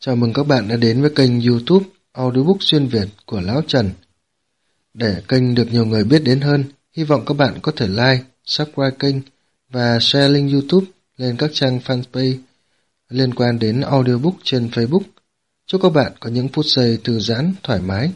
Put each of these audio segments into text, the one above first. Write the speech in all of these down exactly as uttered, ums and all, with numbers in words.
Chào mừng các bạn đã đến với kênh YouTube Audiobook Xuyên Việt của Lão Trần. Để kênh được nhiều người biết đến hơn, hy vọng các bạn có thể like, subscribe kênh và share link YouTube lên các trang fanpage liên quan đến audiobook trên Facebook. Chúc các bạn có những phút giây thư giãn, thoải mái.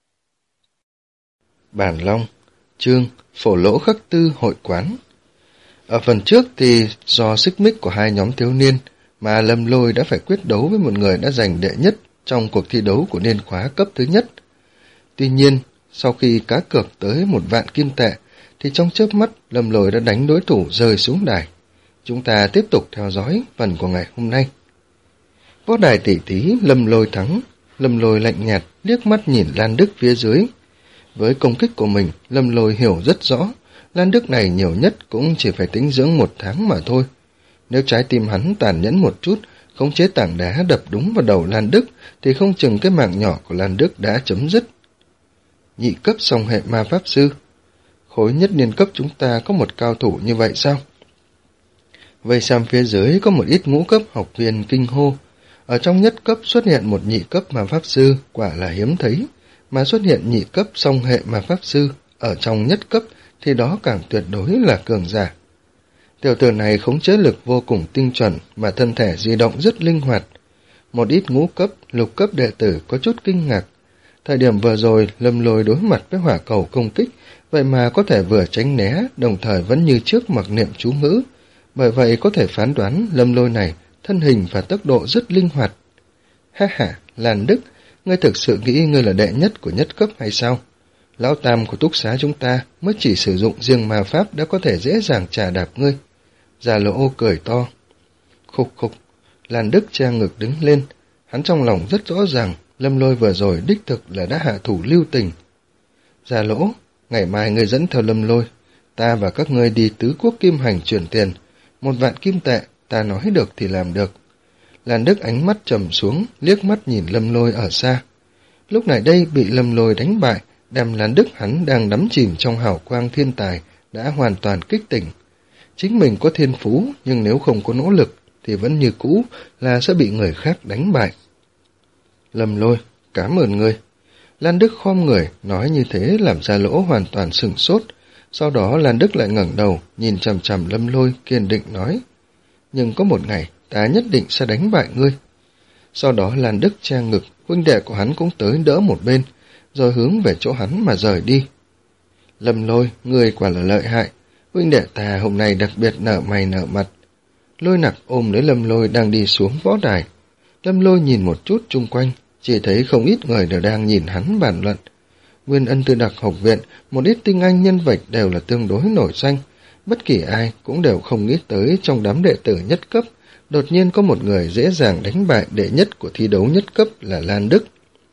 Bản Long, chương Phổ Lỗ Khắc Tư Hội Quán. Ở phần trước thì do xích mích của hai nhóm thiếu niên mà Lâm Lôi đã phải quyết đấu với một người đã giành đệ nhất trong cuộc thi đấu của niên khóa cấp thứ nhất. Tuy nhiên, sau khi cá cược tới một vạn kim tệ, thì trong chớp mắt Lâm Lôi đã đánh đối thủ rơi xuống đài. Chúng ta tiếp tục theo dõi phần của ngày hôm nay. Võ đài tỷ thí, Lâm Lôi thắng. Lâm Lôi lạnh nhạt liếc mắt nhìn Lan Đức phía dưới. Với công kích của mình, Lâm Lôi hiểu rất rõ, Lan Đức này nhiều nhất cũng chỉ phải tính dưỡng một tháng mà thôi. Nếu trái tim hắn tàn nhẫn một chút, khống chế tảng đá đập đúng vào đầu Lan Đức, thì không chừng cái mạng nhỏ của Lan Đức đã chấm dứt. Nhị cấp song hệ ma pháp sư. Khối nhất niên cấp chúng ta có một cao thủ như vậy sao? Vây xem phía dưới có một ít ngũ cấp học viên kinh hô. Ở trong nhất cấp xuất hiện một nhị cấp ma pháp sư, quả là hiếm thấy. Mà xuất hiện nhị cấp song hệ ma pháp sư, ở trong nhất cấp thì đó càng tuyệt đối là cường giả. Tiểu tử này khống chế lực vô cùng tinh chuẩn mà thân thể di động rất linh hoạt. Một ít ngũ cấp, lục cấp đệ tử có chút kinh ngạc. Thời điểm vừa rồi, Lâm Lôi đối mặt với hỏa cầu công kích, vậy mà có thể vừa tránh né, đồng thời vẫn như trước mặc niệm chú ngữ. Bởi vậy có thể phán đoán Lâm Lôi này thân hình và tốc độ rất linh hoạt. Ha ha, Lan Đức, ngươi thực sự nghĩ ngươi là đệ nhất của nhất cấp hay sao? Lão Tam của túc xá chúng ta mới chỉ sử dụng riêng ma pháp đã có thể dễ dàng trà đạp ngươi. Già Lỗ cười to. Khục khục, Lan Đức che ngực đứng lên. Hắn trong lòng rất rõ ràng, Lâm Lôi vừa rồi đích thực là đã hạ thủ lưu tình. Già Lỗ, ngày mai ngươi dẫn theo Lâm Lôi, ta và các ngươi đi tứ quốc kim hành chuyển tiền. Một vạn kim tệ, ta nói được thì làm được. Lan Đức ánh mắt trầm xuống, liếc mắt nhìn Lâm Lôi ở xa. Lúc này đây bị Lâm Lôi đánh bại, đem Lan Đức hắn đang đắm chìm trong hào quang thiên tài đã hoàn toàn kích tỉnh. Chính mình có thiên phú, nhưng nếu không có nỗ lực thì vẫn như cũ là sẽ bị người khác đánh bại. Lâm Lôi, cảm ơn ngươi. Lan Đức khom người, nói như thế làm Gia Lỗ hoàn toàn sửng sốt. Sau đó Lan Đức lại ngẩng đầu, nhìn chằm chằm Lâm Lôi, kiên định nói. Nhưng có một ngày, ta nhất định sẽ đánh bại ngươi. Sau đó Lan Đức che ngực, huynh đệ của hắn cũng tới đỡ một bên, rồi hướng về chỗ hắn mà rời đi. Lâm Lôi, ngươi quả là lợi hại. Huynh đệ ta hôm nay đặc biệt nở mày nở mặt. Lôi Nặc ôm lấy Lâm Lôi đang đi xuống võ đài. Lâm Lôi nhìn một chút chung quanh, chỉ thấy không ít người đều đang nhìn hắn bàn luận. Nguyên Ân Tư Đặc học viện, một ít tinh anh nhân vật đều là tương đối nổi danh. Bất kỳ ai cũng đều không nghĩ tới trong đám đệ tử nhất cấp, đột nhiên có một người dễ dàng đánh bại đệ nhất của thi đấu nhất cấp là Lan Đức.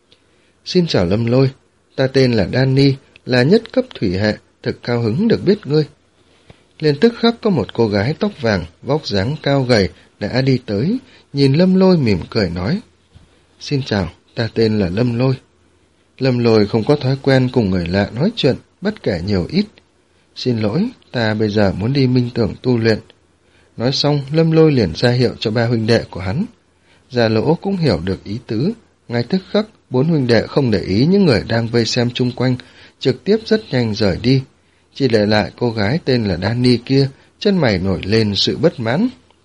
Xin chào Lâm Lôi, ta tên là Danny, là nhất cấp thủy hệ, thực cao hứng được biết ngươi. Liền tức khắc có một cô gái tóc vàng, vóc dáng cao gầy đã đi tới, nhìn Lâm Lôi mỉm cười nói. Xin chào, ta tên là Lâm Lôi. Lâm Lôi không có thói quen cùng người lạ nói chuyện, bất kể nhiều ít. Xin lỗi, ta bây giờ muốn đi minh tưởng tu luyện. Nói xong, Lâm Lôi liền ra hiệu cho ba huynh đệ của hắn. Già Lỗ cũng hiểu được ý tứ, ngay tức khắc, bốn huynh đệ không để ý những người đang vây xem chung quanh, trực tiếp rất nhanh rời đi. Chỉ để lại cô gái tên là Danny kia, chân mày nổi lên sự bất mãn.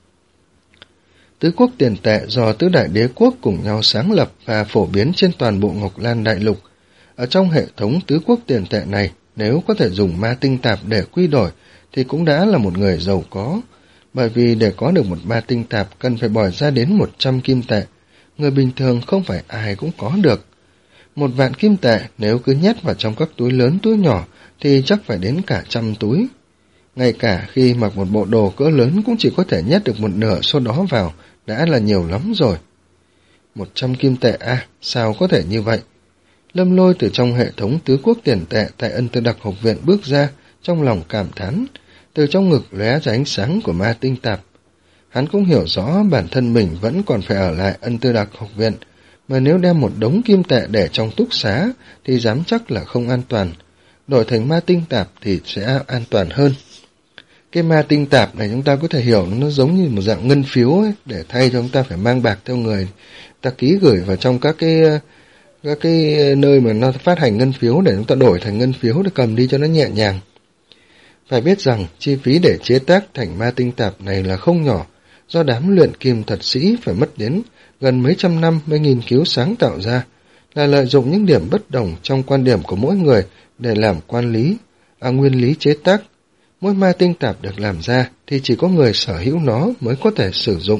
Tứ quốc tiền tệ do tứ đại đế quốc cùng nhau sáng lập và phổ biến trên toàn bộ Ngọc Lan Đại Lục. Ở trong hệ thống tứ quốc tiền tệ này, nếu có thể dùng ma tinh tạp để quy đổi, thì cũng đã là một người giàu có. Bởi vì để có được một ma tinh tạp cần phải bỏ ra đến một trăm kim tệ. Người bình thường không phải ai cũng có được. Một vạn kim tệ nếu cứ nhét vào trong các túi lớn túi nhỏ thì chắc phải đến cả trăm túi. Ngay cả khi mặc một bộ đồ cỡ lớn cũng chỉ có thể nhét được một nửa số đó vào, đã là nhiều lắm rồi. Một trăm kim tệ à, sao có thể như vậy? Lâm Lôi từ trong hệ thống tứ quốc tiền tệ tại Ân Tư Đặc học viện bước ra, trong lòng cảm thán, từ trong ngực lóe ra ánh sáng của ma tinh tạp. Hắn cũng hiểu rõ bản thân mình vẫn còn phải ở lại Ân Tư Đặc học viện, mà nếu đem một đống kim tệ để trong túc xá thì dám chắc là không an toàn. Đổi thành ma tinh tạp thì sẽ an toàn hơn. Cái ma tinh tạp này chúng ta có thể hiểu nó giống như một dạng ngân phiếu ấy, để thay cho chúng ta phải mang bạc theo người. Ta ký gửi vào trong các cái các cái nơi mà nó phát hành ngân phiếu để chúng ta đổi thành ngân phiếu để cầm đi cho nó nhẹ nhàng. Phải biết rằng chi phí để chế tác thành ma tinh tạp này là không nhỏ, do đám luyện kim thuật sĩ phải mất đến gần mấy trăm năm mới nghiên cứu sáng tạo ra, là lợi dụng những điểm bất đồng trong quan điểm của mỗi người để làm quan lý, à, nguyên lý chế tác. Mỗi ma tinh tạp được làm ra thì chỉ có người sở hữu nó mới có thể sử dụng.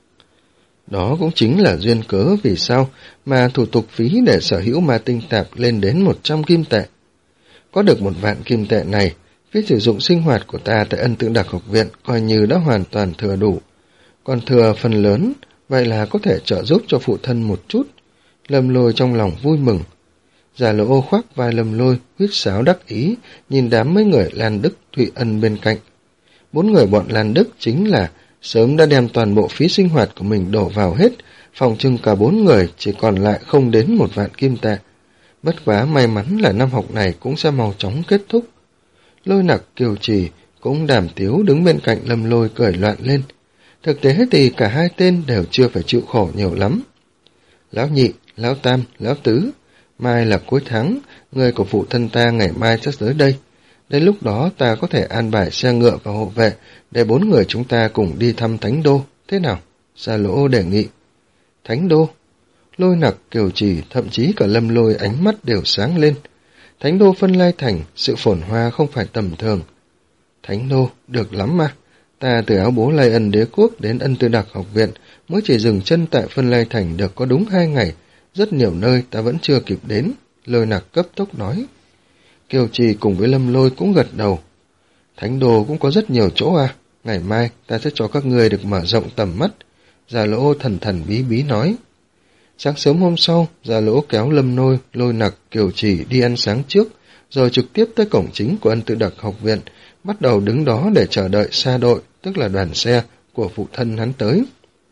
Đó cũng chính là duyên cớ vì sao mà thủ tục phí để sở hữu ma tinh tạp lên đến một trăm kim tệ. Có được một vạn kim tệ này, phí sử dụng sinh hoạt của ta tại Ân Tự Đặc Học Viện coi như đã hoàn toàn thừa đủ. Còn thừa phần lớn, vậy là có thể trợ giúp cho phụ thân một chút. Lâm Lôi trong lòng vui mừng. Già Lỗ khoác vai Lâm Lôi, huýt sáo đắc ý, nhìn đám mấy người Lan Đức, Thụy Ân bên cạnh. Bốn người bọn Lan Đức chính là sớm đã đem toàn bộ phí sinh hoạt của mình đổ vào hết, phòng trưng cả bốn người chỉ còn lại không đến một vạn kim tệ. Bất quá may mắn là năm học này cũng sẽ mau chóng kết thúc. Lôi Nặc, Kiều Trì cũng đàm tiếu đứng bên cạnh Lâm Lôi cười loạn lên. Thực tế thì cả hai tên đều chưa phải chịu khổ nhiều lắm. Lão Nhị, Lão Tam, Lão Tứ, mai là cuối tháng, người của phụ thân ta ngày mai sẽ tới đây. Đến lúc đó ta có thể an bài xe ngựa và hộ vệ để bốn người chúng ta cùng đi thăm Thánh Đô. Thế nào? Gia Lỗ đề nghị. Thánh Đô? Lôi Nặc, Kiều Trì, thậm chí cả Lâm Lôi ánh mắt đều sáng lên. Thánh Đô Phân Lai Thành, sự phồn hoa không phải tầm thường. Thánh Đô, được lắm mà. Ta từ Áo Bố Lai Ân Đế Quốc đến Ân Tư Đặc Học Viện mới chỉ dừng chân tại Phân Lai Thành được có đúng hai ngày. Rất nhiều nơi ta vẫn chưa kịp đến. Lôi Nặc cấp tốc nói. Kiều Trì cùng với Lâm Lôi cũng gật đầu. Thánh Đô cũng có rất nhiều chỗ à. Ngày mai ta sẽ cho các ngươi được mở rộng tầm mắt. Già Lỗ thần thần bí bí nói. Sáng sớm hôm sau, Già Lỗ kéo Lâm Lôi, Lôi Nặc, Kiều Trì đi ăn sáng trước, rồi trực tiếp tới cổng chính của Ân Tự Đặc Học Viện, bắt đầu đứng đó để chờ đợi xa đội, tức là đoàn xe của phụ thân hắn tới.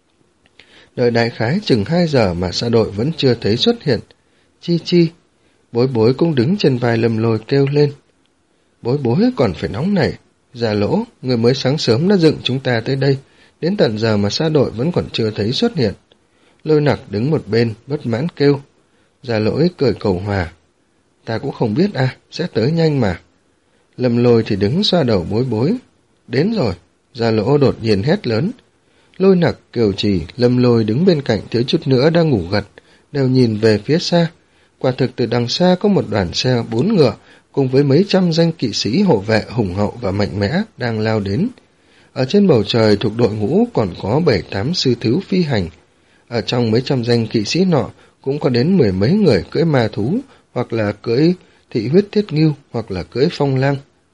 Đợi đại khái chừng hai giờ mà xa đội vẫn chưa thấy xuất hiện. Chi Chi, Bối Bối cũng đứng trên vai Lâm Lôi kêu lên. Bối Bối còn phải nóng nảy. Già Lỗ, người mới sáng sớm đã dựng chúng ta tới đây, đến tận giờ mà xa đội vẫn còn chưa thấy xuất hiện. Lôi Nặc đứng một bên, bất mãn kêu. Già Lỗi cười cầu hòa. Ta cũng không biết à, sẽ tới nhanh mà. Lâm Lôi thì đứng xoa đầu Bối Bối. Đến rồi. Già Lỗ đột nhiên hét lớn. Lôi Nặc, Kiều Trì, Lâm Lôi đứng bên cạnh thiếu chút nữa đang ngủ gật, đều nhìn về phía xa. Quả thực từ đằng xa có một đoàn xe bốn ngựa, cùng với mấy trăm danh kỵ sĩ hộ vệ hùng hậu và mạnh mẽ đang lao đến. Ở trên bầu trời thuộc đội ngũ còn có bảy tám sư thiếu phi hành. Ở trong mấy trăm danh kỵ sĩ nọ cũng có đến mười mấy người cưỡi ma thú, hoặc là cưỡi thị huyết thiết ngưu, hoặc là cưỡi phong lang.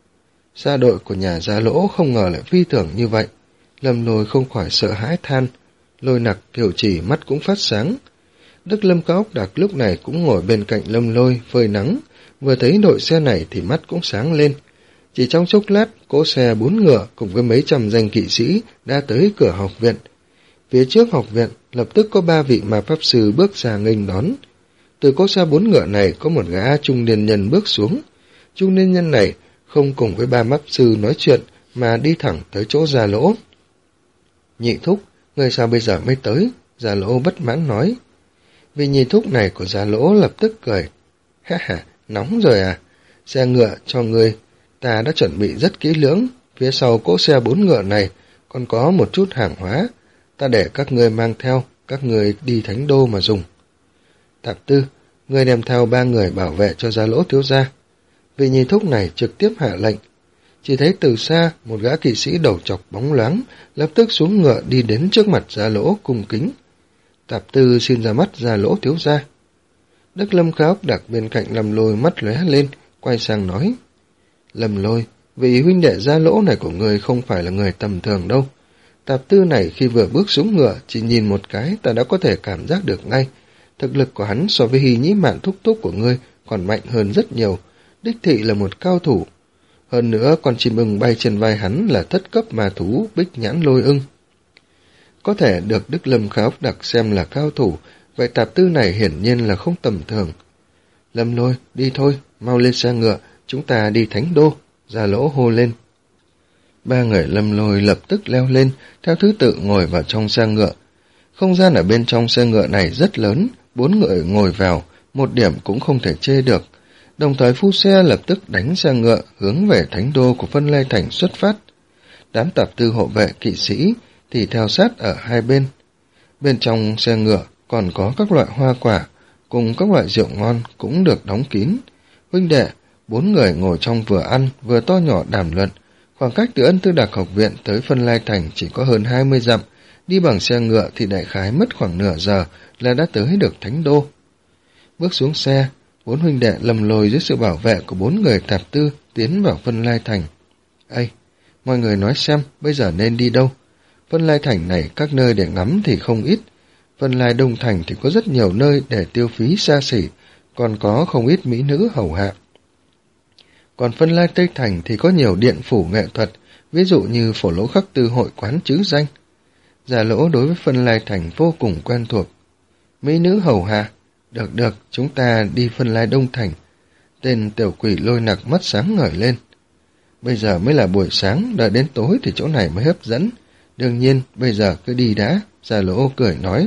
Xa đội của nhà Gia Lỗ không ngờ lại phi thường như vậy. Lâm Lôi không khỏi sợ hãi than. Lôi Nặc, Kiều Trì mắt cũng phát sáng. Đức Lâm Cao Ốc Đặc lúc này cũng ngồi bên cạnh Lâm Lôi phơi nắng, vừa thấy đội xe này thì mắt cũng sáng lên. Chỉ trong chốc lát, cỗ xe bốn ngựa cùng với mấy trăm danh kỵ sĩ đã tới cửa học viện. Phía trước học viện, lập tức có ba vị ma pháp sư bước ra nghênh đón. Từ cỗ xe bốn ngựa này có một gã trung niên nhân bước xuống. Trung niên nhân này không cùng với ba pháp sư nói chuyện mà đi thẳng tới chỗ Gia Lỗ. Nhị thúc, người sao bây giờ mới tới? Gia Lỗ bất mãn nói. Vì nhị thúc này của Gia Lỗ lập tức cười. Ha ha, nóng rồi à? Xe ngựa cho người, ta đã chuẩn bị rất kỹ lưỡng. Phía sau cỗ xe bốn ngựa này còn có một chút hàng hóa. Ta để các ngươi mang theo, các ngươi đi Thánh Đô mà dùng. Tạp Tư, ngươi đem theo ba người bảo vệ cho Gia Lỗ thiếu gia. Vị nhị thúc này trực tiếp hạ lệnh. Chỉ thấy từ xa, một gã kỵ sĩ đầu chọc bóng loáng, lập tức xuống ngựa đi đến trước mặt Gia Lỗ cung kính. Tạp Tư xin ra mắt Gia Lỗ thiếu gia. Đức Lâm Khá Ốc Đặc bên cạnh Lâm Lôi mắt lóe lên, quay sang nói. Lâm Lôi, vị huynh đệ Gia Lỗ này của ngươi không phải là người tầm thường đâu. Tạp Tư này khi vừa bước xuống ngựa, chỉ nhìn một cái ta đã có thể cảm giác được ngay. Thực lực của hắn so với Hy Nhĩ Mạn thúc thúc của ngươi còn mạnh hơn rất nhiều, đích thị là một cao thủ. Hơn nữa con chim ưng bay trên vai hắn là thất cấp ma thú Bích Nhãn Lôi Ưng. Có thể được Đức Lâm Khá Ốc Đặc xem là cao thủ, vậy Tạp Tư này hiển nhiên là không tầm thường. Lâm Lôi, đi thôi, mau lên xe ngựa, chúng ta đi Thánh Đô. Gia Lỗ hô lên. Ba người Lâm Lôi lập tức leo lên, theo thứ tự ngồi vào trong xe ngựa. Không gian ở bên trong xe ngựa này rất lớn, bốn người ngồi vào, một điểm cũng không thể chê được. Đồng thời phu xe lập tức đánh xe ngựa hướng về thánh đô của Vân Lai Thành xuất phát. Đám tạp tư hộ vệ kỵ sĩ thì theo sát ở hai bên. Bên trong xe ngựa còn có các loại hoa quả, cùng các loại rượu ngon cũng được đóng kín. Huynh đệ, bốn người ngồi trong vừa ăn vừa to nhỏ đàm luận. Khoảng cách từ Ân Tư Đặc học viện tới Vân Lai Thành chỉ có hơn hai mươi dặm, đi bằng xe ngựa thì đại khái mất khoảng nửa giờ là đã tới được thánh đô. Bước xuống xe, bốn huynh đệ Lâm Lôi dưới sự bảo vệ của bốn người tạp tư tiến vào Vân Lai Thành. Ây, mọi người nói xem bây giờ nên đi đâu? Vân Lai Thành này các nơi để ngắm thì không ít. Vân Lai Đông Thành thì có rất nhiều nơi để tiêu phí xa xỉ, còn có không ít mỹ nữ hầu hạ. Còn Vân Lai Tây Thành thì có nhiều điện phủ nghệ thuật, ví dụ như Phổ Lỗ Khắc Tư hội quán trứ danh. Giả Lỗ đối với Vân Lai Thành vô cùng quen thuộc. Mỹ nữ hầu hạ, được được, chúng ta đi Vân Lai Đông Thành. Tên tiểu quỷ Lôi Nặc mắt sáng ngời lên. Bây giờ mới là buổi sáng, đợi đến tối thì chỗ này mới hấp dẫn. Đương nhiên, bây giờ cứ đi đã, Giả Lỗ cười nói.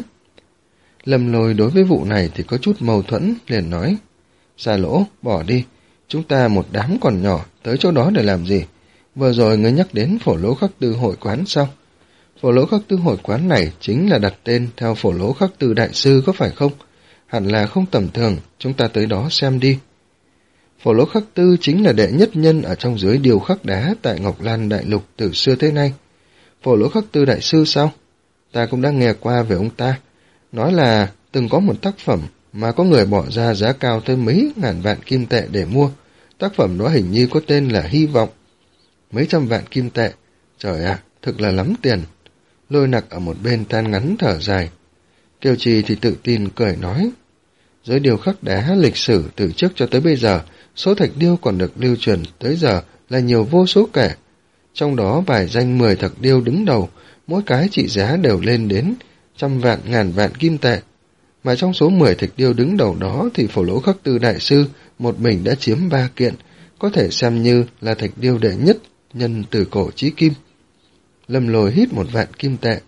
Lâm Lôi đối với vụ này thì có chút mâu thuẫn, liền nói. Giả Lỗ, bỏ đi, chúng ta một đám còn nhỏ, tới chỗ đó để làm gì? Vừa rồi ngươi nhắc đến Phổ Lỗ Khắc Tư hội quán sao? Phổ Lỗ Khắc Tư hội quán này chính là đặt tên theo Phổ Lỗ Khắc Tư đại sư có phải không? Hẳn là không tầm thường, chúng ta tới đó xem đi. Phổ Lỗ Khắc Tư chính là đệ nhất nhân ở trong giới điêu khắc đá tại Ngọc Lan Đại Lục từ xưa tới nay. Phổ Lỗ Khắc Tư đại sư sao? Ta cũng đã nghe qua về ông ta. Nói là từng có một tác phẩm mà có người bỏ ra giá cao tới mấy ngàn vạn kim tệ để mua. Tác phẩm đó hình như có tên là Hy Vọng. Mấy trăm vạn kim tệ. Trời ạ, thực là lắm tiền. Lôi Nặc ở một bên than ngắn thở dài. Kiều Trì thì tự tin cười nói. Giới điêu khắc đá lịch sử từ trước cho tới bây giờ, số thạch điêu còn được lưu truyền tới giờ là nhiều vô số kể. Trong đó vài danh mười thạch điêu đứng đầu, mỗi cái trị giá đều lên đến trăm vạn ngàn vạn kim tệ. Mà trong số mười thạch điêu đứng đầu đó thì Phổ Lỗ Khắc Tư đại sư một mình đã chiếm ba kiện, có thể xem như là thạch điêu đệ nhất nhân từ cổ chí kim. Lâm Lôi hít một vạn kim tệ.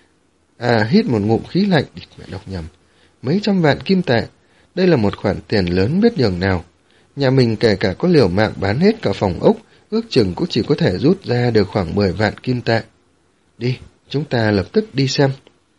À, hít một ngụm khí lạnh, mẹ đọc nhầm. Mấy trăm vạn kim tệ, đây là một khoản tiền lớn biết nhường nào. Nhà mình kể cả có liều mạng bán hết cả phòng ốc, ước chừng cũng chỉ có thể rút ra được khoảng mười vạn kim tệ. Đi, chúng ta lập tức đi xem.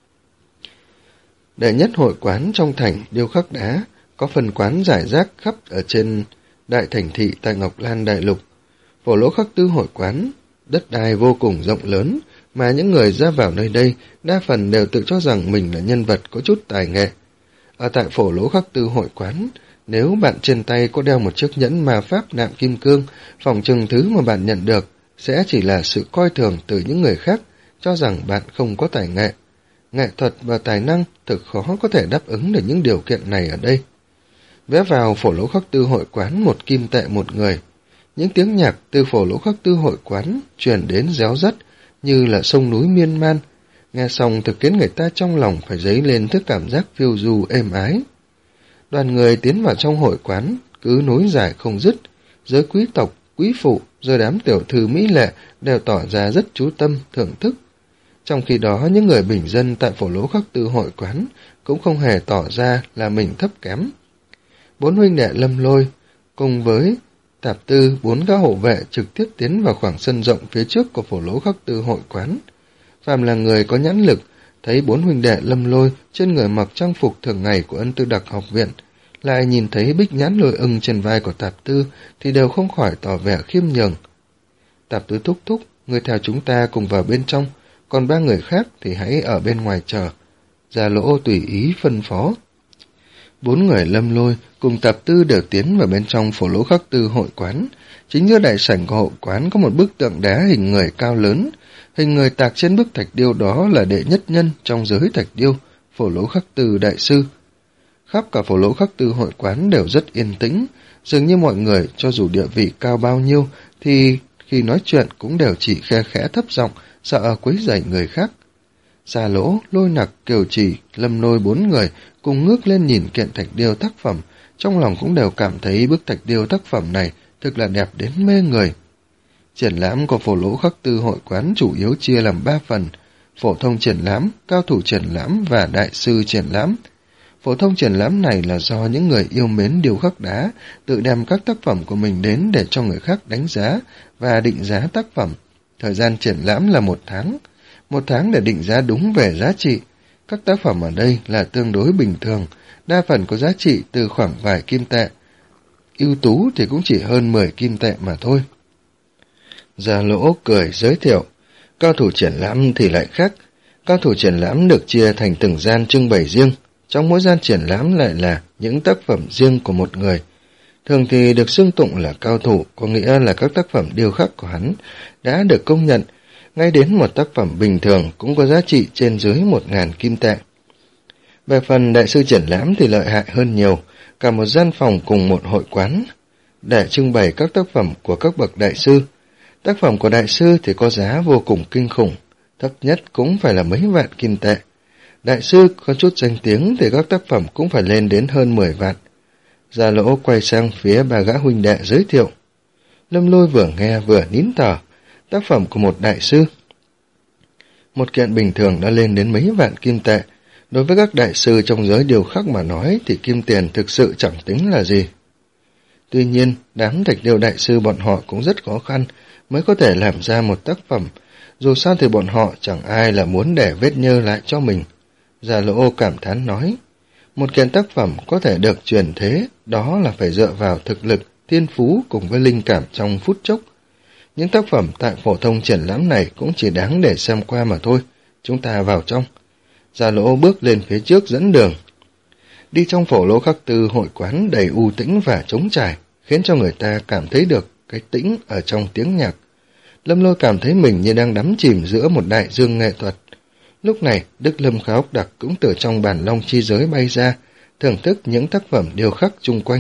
Đệ nhất hội quán trong thành điêu khắc đá, có phần quán giải rác khắp ở trên đại thành thị tại Ngọc Lan Đại Lục. Phổ Lỗ Khắc Tư hội quán, đất đai vô cùng rộng lớn, mà những người ra vào nơi đây đa phần đều tự cho rằng mình là nhân vật có chút tài nghệ. Ở tại Phổ Lỗ Khắc Tư hội quán, nếu bạn trên tay có đeo một chiếc nhẫn ma pháp nạm kim cương, phòng chừng thứ mà bạn nhận được sẽ chỉ là sự coi thường từ những người khác, cho rằng bạn không có tài nghệ. Nghệ thuật và tài năng thực khó có thể đáp ứng được những điều kiện này ở đây. Vé vào Phổ Lỗ Khắc Tư hội quán một kim tệ một người. Những tiếng nhạc từ Phổ Lỗ Khắc Tư hội quán truyền đến réo rắt như là sông núi miên man. Nghe xong thực khiến người ta trong lòng phải dấy lên thứ cảm giác phiêu du êm ái. Đoàn người tiến vào trong hội quán, cứ nối dài không dứt. Giới quý tộc, quý phụ, rồi đám tiểu thư mỹ lệ đều tỏ ra rất chú tâm, thưởng thức. Trong khi đó, những người bình dân tại Phổ Lỗ Khắc Tư hội quán cũng không hề tỏ ra là mình thấp kém. Bốn huynh đệ Lâm Lôi, cùng với tạp tư, bốn gã hộ vệ trực tiếp tiến vào khoảng sân rộng phía trước của Phổ Lỗ Khắc Tư hội quán. Phàm là người có nhãn lực, thấy bốn huynh đệ Lâm Lôi trên người mặc trang phục thường ngày của Ân Tư Đặc học viện, lại nhìn thấy bích nhãn lôi ưng trên vai của tạp tư thì đều không khỏi tỏ vẻ khiêm nhường. Tạp tư thúc thúc, người theo chúng ta cùng vào bên trong, còn ba người khác thì hãy ở bên ngoài chờ. Giả Lỗ tùy ý phân phó. Bốn người Lâm Lôi cùng tạp tư đều tiến vào bên trong Phổ Lỗ Khắc Tư hội quán. Chính giữa đại sảnh của hội quán có một bức tượng đá hình người cao lớn. Hình người tạc trên bức thạch điêu đó là đệ nhất nhân trong giới thạch điêu, Phổ Lỗ Khắc Tư đại sư. Khắp cả Phổ Lỗ Khắc Tư hội quán đều rất yên tĩnh, dường như mọi người cho dù địa vị cao bao nhiêu thì khi nói chuyện cũng đều chỉ khe khẽ thấp giọng, sợ quấy rầy người khác. Giả Lỗ, Lôi Nặc, Kiều Trì, Lâm Lôi bốn người cùng ngước lên nhìn kiện thạch điêu tác phẩm, trong lòng cũng đều cảm thấy bức thạch điêu tác phẩm này thực là đẹp đến mê người. Triển lãm của Phổ Lỗ Khắc Tư hội quán chủ yếu chia làm ba phần: phổ thông triển lãm, cao thủ triển lãm và đại sư triển lãm. Phổ thông triển lãm này là do những người yêu mến điêu khắc đá tự đem các tác phẩm của mình đến để cho người khác đánh giá và định giá tác phẩm. Thời gian triển lãm là một tháng, một tháng để định giá đúng về giá trị. Các tác phẩm ở đây là tương đối bình thường, đa phần có giá trị từ khoảng vài kim tệ. Ưu tú thì cũng chỉ hơn mười kim tệ mà thôi. Gia Lỗ cười giới thiệu. Cao thủ triển lãm thì lại khác. Cao thủ triển lãm được chia thành từng gian trưng bày riêng. Trong mỗi gian triển lãm lại là những tác phẩm riêng của một người. Thường thì được xưng tụng là cao thủ, có nghĩa là các tác phẩm điêu khắc của hắn đã được công nhận. Ngay đến một tác phẩm bình thường cũng có giá trị trên dưới một ngàn kim tệ. Về phần đại sư triển lãm thì lợi hại hơn nhiều, cả một gian phòng cùng một hội quán để trưng bày các tác phẩm của các bậc đại sư. Tác phẩm của đại sư thì có giá vô cùng kinh khủng, thấp nhất cũng phải là mấy vạn kim tệ. Đại sư có chút danh tiếng thì các tác phẩm cũng phải lên đến hơn mười vạn. Gia Lỗ quay sang phía ba gã huynh đệ giới thiệu. Lâm Lôi vừa nghe vừa nín thở. Tác phẩm của một đại sư, một kiện bình thường đã lên đến mấy vạn kim tệ. Đối với các đại sư trong giới điêu khắc mà nói thì kim tiền thực sự chẳng tính là gì. Tuy nhiên, đám thạch điêu đại sư bọn họ cũng rất khó khăn mới có thể làm ra một tác phẩm. Dù sao thì bọn họ chẳng ai là muốn để vết nhơ lại cho mình. Gia Lỗ cảm thán nói, một kiện tác phẩm có thể được truyền thế, đó là phải dựa vào thực lực, thiên phú cùng với linh cảm trong phút chốc. Những tác phẩm tại phổ thông triển lãm này cũng chỉ đáng để xem qua mà thôi. Chúng ta vào trong. Gia Lỗ bước lên phía trước dẫn đường. Đi trong Phổ Lỗ Khắc Tư hội quán đầy u tĩnh và trống trải, khiến cho người ta cảm thấy được cái tĩnh ở trong tiếng nhạc. Lâm Lôi cảm thấy mình như đang đắm chìm giữa một đại dương nghệ thuật. Lúc này, Đức Lâm Khá Ốc Đặc cũng từ trong bản long chi giới bay ra, thưởng thức những tác phẩm điêu khắc chung quanh.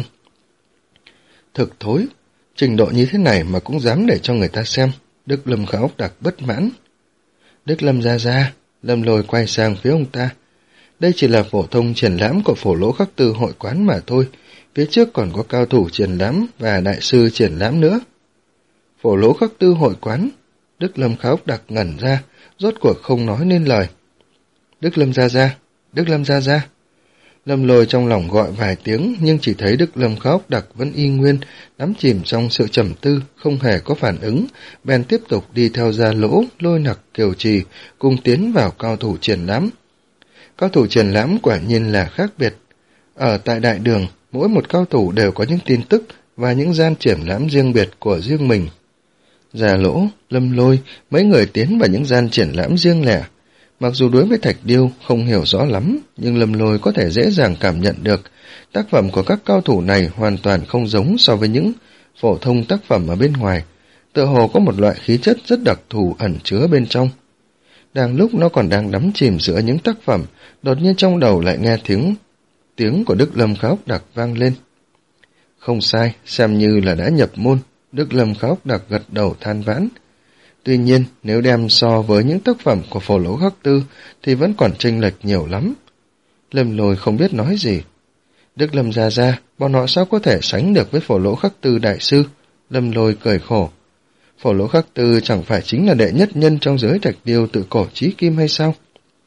Thực thối, trình độ như thế này mà cũng dám để cho người ta xem. Đức Lâm Khá Ốc Đặc bất mãn. Đức Lâm ra ra, Lâm Lôi quay sang phía ông ta. Đây chỉ là phổ thông triển lãm của Phổ Lỗ Khắc Tư hội quán mà thôi, phía trước còn có cao thủ triển lãm và đại sư triển lãm nữa. Phổ Lỗ Khắc Tư hội quán, Đức Lâm Khá Ốc Đặc ngẩn ra, rốt cuộc không nói nên lời. Đức Lâm ra ra, Đức Lâm ra ra. Lâm Lôi trong lòng gọi vài tiếng nhưng chỉ thấy Đức Lâm Khá Ốc Đặc vẫn y nguyên, đắm chìm trong sự trầm tư, không hề có phản ứng, bèn tiếp tục đi theo Gia Lỗ, Lôi Nặc, Kiều Trì, cùng tiến vào cao thủ triển lãm. Cao thủ triển lãm quả nhiên là khác biệt. Ở tại đại đường, mỗi một cao thủ đều có những tin tức và những gian triển lãm riêng biệt của riêng mình. Gia Lỗ, Lâm Lôi, mấy người tiến vào những gian triển lãm riêng lẻ. Mặc dù đối với thạch điêu không hiểu rõ lắm, nhưng Lâm Lôi có thể dễ dàng cảm nhận được tác phẩm của các cao thủ này hoàn toàn không giống so với những phổ thông tác phẩm ở bên ngoài. Tựa hồ có một loại khí chất rất đặc thù ẩn chứa bên trong. Đang lúc nó còn đang đắm chìm giữa những tác phẩm, đột nhiên trong đầu lại nghe tiếng tiếng của Đức Lâm Khá Ốc Đặc vang lên. Không sai, xem như là đã nhập môn. Đức Lâm Khá Ốc Đặc gật đầu than vãn. Tuy nhiên, nếu đem so với những tác phẩm của Phổ Lỗ Khắc Tư thì vẫn còn chênh lệch nhiều lắm. Lâm Lôi không biết nói gì. Đức Lâm ra ra, bọn họ sao có thể sánh được với Phổ Lỗ Khắc Tư đại sư? Lâm Lôi cười khổ. Phổ Lỗ Khắc Tư chẳng phải chính là đệ nhất nhân trong giới thạch điêu tự cổ chí kim hay sao?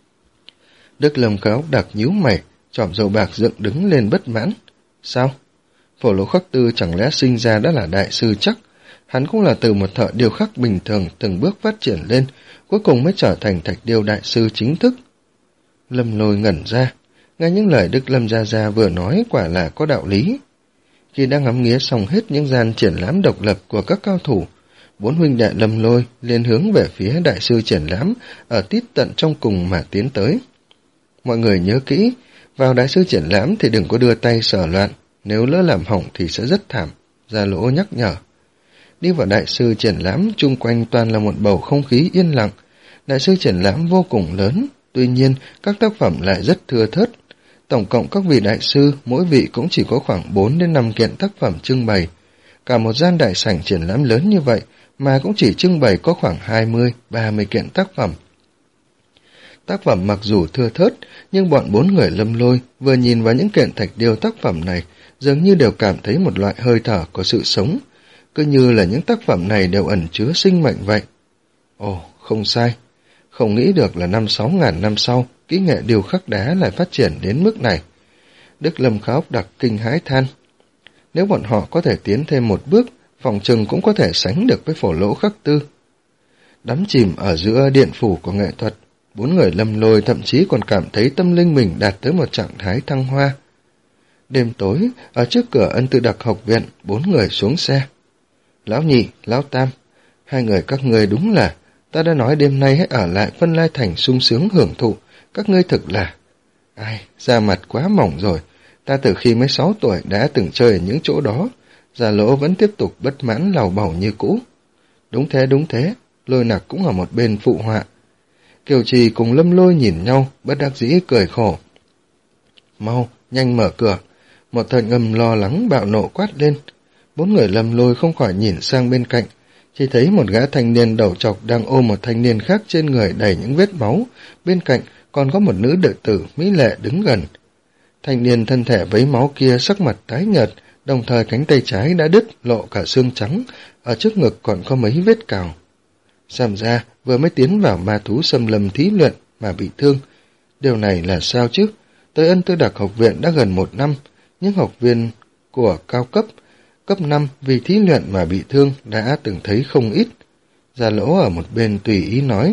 Đức Lâm Khá Ốc Đặc nhíu mày, chòm râu bạc dựng đứng lên bất mãn. Sao? Phổ Lỗ Khắc Tư chẳng lẽ sinh ra đã là đại sư chắc? Hắn cũng là từ một thợ điêu khắc bình thường từng bước phát triển lên, cuối cùng mới trở thành thạch điêu đại sư chính thức. Lâm Lôi ngẩn ra, nghe những lời Đức Lâm Gia Gia vừa nói quả là có đạo lý. Khi đang ngắm nghía xong hết những gian triển lãm độc lập của các cao thủ, bốn huynh đệ Lâm Lôi liền hướng về phía đại sư triển lãm ở tít tận trong cùng mà tiến tới. Mọi người nhớ kỹ, vào đại sư triển lãm thì đừng có đưa tay sờ loạn, nếu lỡ làm hỏng thì sẽ rất thảm, Gia Lỗ nhắc nhở. Đi vào đại sư triển lãm, chung quanh toàn là một bầu không khí yên lặng. Đại sư triển lãm vô cùng lớn, tuy nhiên các tác phẩm lại rất thưa thớt. Tổng cộng các vị đại sư, mỗi vị cũng chỉ có khoảng bốn đến năm kiện tác phẩm trưng bày. Cả một gian đại sảnh triển lãm lớn như vậy mà cũng chỉ trưng bày có khoảng hai mươi đến ba mươi kiện tác phẩm. Tác phẩm mặc dù thưa thớt, nhưng bọn bốn người Lâm Lôi vừa nhìn vào những kiện thạch điêu tác phẩm này, dường như đều cảm thấy một loại hơi thở của sự sống. cứ như là những tác phẩm này đều ẩn chứa sinh mệnh vậy. Ồ, không sai. Không nghĩ được là năm sáu ngàn năm sau, kỹ nghệ điêu khắc đá lại phát triển đến mức này. Đức Lâm Khá Ốc Đặc kinh hãi than. Nếu bọn họ có thể tiến thêm một bước, phòng chừng cũng có thể sánh được với Phổ Lỗ Khắc Tư. Đắm chìm ở giữa điện phủ của nghệ thuật, bốn người Lâm Lôi thậm chí còn cảm thấy tâm linh mình đạt tới một trạng thái thăng hoa. Đêm tối, ở trước cửa Ân Tư Đặc học viện, bốn người xuống xe. Lão Nhị, Lão Tam, hai người các ngươi đúng là, ta đã nói đêm nay hãy ở lại Vân Lai Thành sung sướng hưởng thụ, các ngươi thực là... Ai, da mặt quá mỏng rồi, ta từ khi mới sáu tuổi đã từng chơi ở những chỗ đó, Già Lỗ vẫn tiếp tục bất mãn lầu bầu như cũ. Đúng thế, đúng thế, Lôi Nặc cũng ở một bên phụ họa. Kiều Trì cùng Lâm Lôi nhìn nhau, bất đắc dĩ cười khổ. Mau, nhanh mở cửa. Một thanh âm lo lắng bạo nộ quát lên. Bốn người Lâm Lôi không khỏi nhìn sang bên cạnh, chỉ thấy một gã thanh niên đầu trọc đang ôm một thanh niên khác trên người đầy những vết máu, bên cạnh còn có một nữ đệ tử mỹ lệ đứng gần. Thanh niên thân thể vấy máu kia sắc mặt tái nhợt, đồng thời cánh tay trái đã đứt lộ cả xương trắng, ở trước ngực còn có mấy vết cào. Xem ra vừa mới tiến vào ma thú xâm lâm thí luyện mà bị thương. Điều này là sao chứ? Tới Ân Tư Đặc học viện đã gần một năm, những học viên của cao cấp, cấp năm vì thí luyện mà bị thương đã từng thấy không ít. Già Lỗ ở một bên tùy ý nói.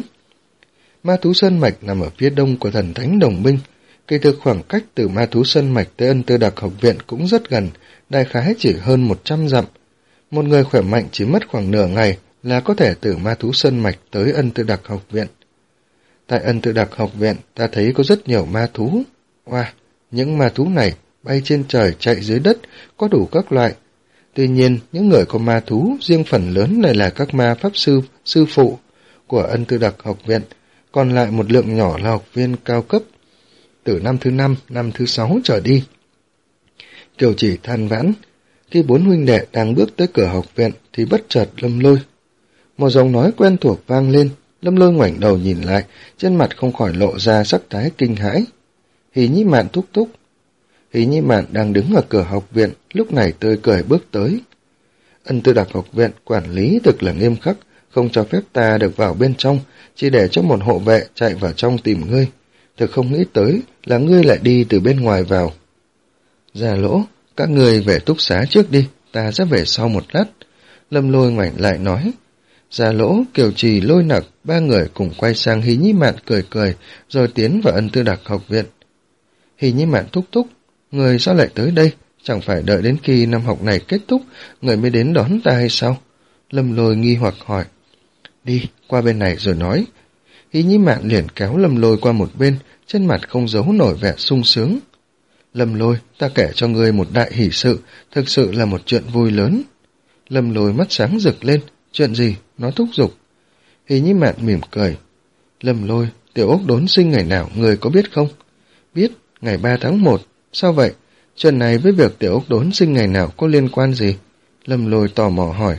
Ma thú Sơn Mạch nằm ở phía đông của thần thánh đồng minh. Kỳ thực khoảng cách từ Ma thú Sơn Mạch tới Ân Tư Đặc học viện cũng rất gần, đại khái chỉ hơn một trăm dặm. Một người khỏe mạnh chỉ mất khoảng nửa ngày là có thể từ Ma thú Sơn Mạch tới Ân Tư Đặc học viện. Tại Ân Tư Đặc học viện ta thấy có rất nhiều ma thú. Wow, những ma thú này bay trên trời chạy dưới đất, có đủ các loại. Tuy nhiên, những người có ma thú, riêng phần lớn này là các ma pháp sư, sư phụ của Ân Tư Đặc học viện, còn lại một lượng nhỏ là học viên cao cấp, từ năm thứ năm, năm thứ sáu trở đi. Kiều Chỉ than vãn, khi bốn huynh đệ đang bước tới cửa học viện thì bất chợt Lâm Lôi. Một giọng nói quen thuộc vang lên, Lâm Lôi ngoảnh đầu nhìn lại, trên mặt không khỏi lộ ra sắc thái kinh hãi. Hí Nhĩ Mạn thúc thúc. Hí Nhĩ Mạn đang đứng ở cửa học viện, lúc này tươi cười bước tới. Ân Tư Đặc học viện quản lý thực là nghiêm khắc, không cho phép ta được vào bên trong, chỉ để cho một hộ vệ chạy vào trong tìm ngươi. Thực không nghĩ tới là ngươi lại đi từ bên ngoài vào. Già Lỗ, các ngươi về túc xá trước đi, ta sẽ về sau một lát. Lâm Lôi ngoảnh lại nói. Già Lỗ, Kiều Trì, Lôi Nặc, ba người cùng quay sang Hí Nhĩ Mạn cười cười, rồi tiến vào Ân Tư Đặc học viện. Hí Nhĩ Mạn thúc thúc, người sao lại tới đây? Chẳng phải đợi đến khi năm học này kết thúc, người mới đến đón ta hay sao? Lâm Lôi nghi hoặc hỏi. Đi, qua bên này rồi nói. Hí Nhĩ Mạn liền kéo Lâm Lôi qua một bên, trên mặt không giấu nổi vẻ sung sướng. Lâm Lôi, ta kể cho ngươi một đại hỷ sự, thực sự là một chuyện vui lớn. Lâm Lôi mắt sáng rực lên, chuyện gì? Nó thúc giục. Hí Nhĩ Mạn mỉm cười. Lâm Lôi, Tiểu Ốc Đốn sinh ngày nào, người có biết không? Biết, ngày ba tháng một. Sao vậy? Chuyện này với việc Tiểu Ốc Đốn sinh ngày nào có liên quan gì? Lâm Lôi tò mò hỏi.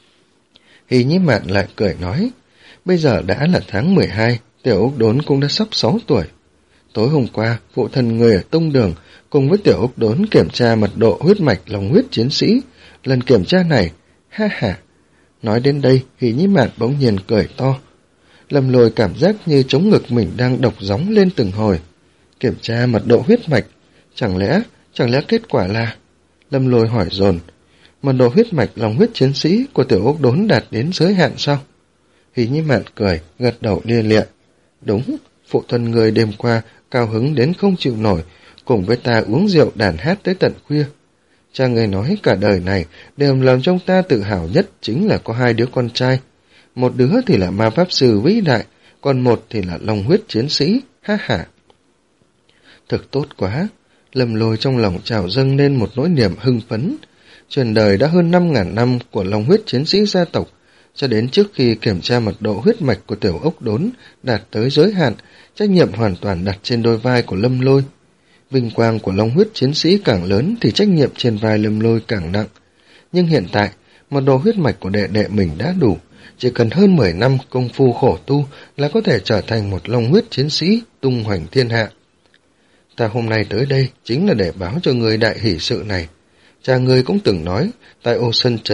Hí Nhĩ Mạn lại cười nói. Bây giờ đã là tháng mười hai, Tiểu Ốc Đốn cũng đã sắp sáu tuổi. Tối hôm qua, phụ thân người ở Tông Đường cùng với Tiểu Ốc Đốn kiểm tra mật độ huyết mạch lòng huyết chiến sĩ. Lần kiểm tra này, ha ha. Nói đến đây, Hí Nhĩ Mạn bỗng nhiên cười to. Lâm Lôi cảm giác như chống ngực mình đang độc gióng lên từng hồi. Kiểm tra mật độ huyết mạch, chẳng lẽ, chẳng lẽ kết quả là... Lâm Lôi hỏi dồn, mật độ huyết mạch lòng huyết chiến sĩ của Tiểu Ốc Đốn đạt đến giới hạn sao? Hí Nhĩ Mạn cười, gật đầu lia lịa. Đúng, phụ thân người đêm qua cao hứng đến không chịu nổi, cùng với ta uống rượu đàn hát tới tận khuya. Cha người nói cả đời này, điều làm trong ta tự hào nhất chính là có hai đứa con trai. Một đứa thì là ma pháp sư vĩ đại, còn một thì là lòng huyết chiến sĩ, ha ha. Thực tốt quá, Lâm Lôi trong lòng trào dâng lên một nỗi niềm hưng phấn. Truyền đời đã hơn năm ngàn năm của lòng huyết chiến sĩ gia tộc, cho đến trước khi kiểm tra mật độ huyết mạch của Tiểu Ốc Đốn đạt tới giới hạn, trách nhiệm hoàn toàn đặt trên đôi vai của Lâm Lôi. Vinh quang của long huyết chiến sĩ càng lớn thì trách nhiệm trên vai Lâm Lôi càng nặng. Nhưng hiện tại, mật độ huyết mạch của đệ đệ mình đã đủ, chỉ cần hơn mười năm công phu khổ tu là có thể trở thành một long huyết chiến sĩ tung hoành thiên hạ. Ta hôm nay tới đây chính là để báo cho người đại hỷ sự này. Cha ngươi cũng từng nói, tại Ô Sơn Trấn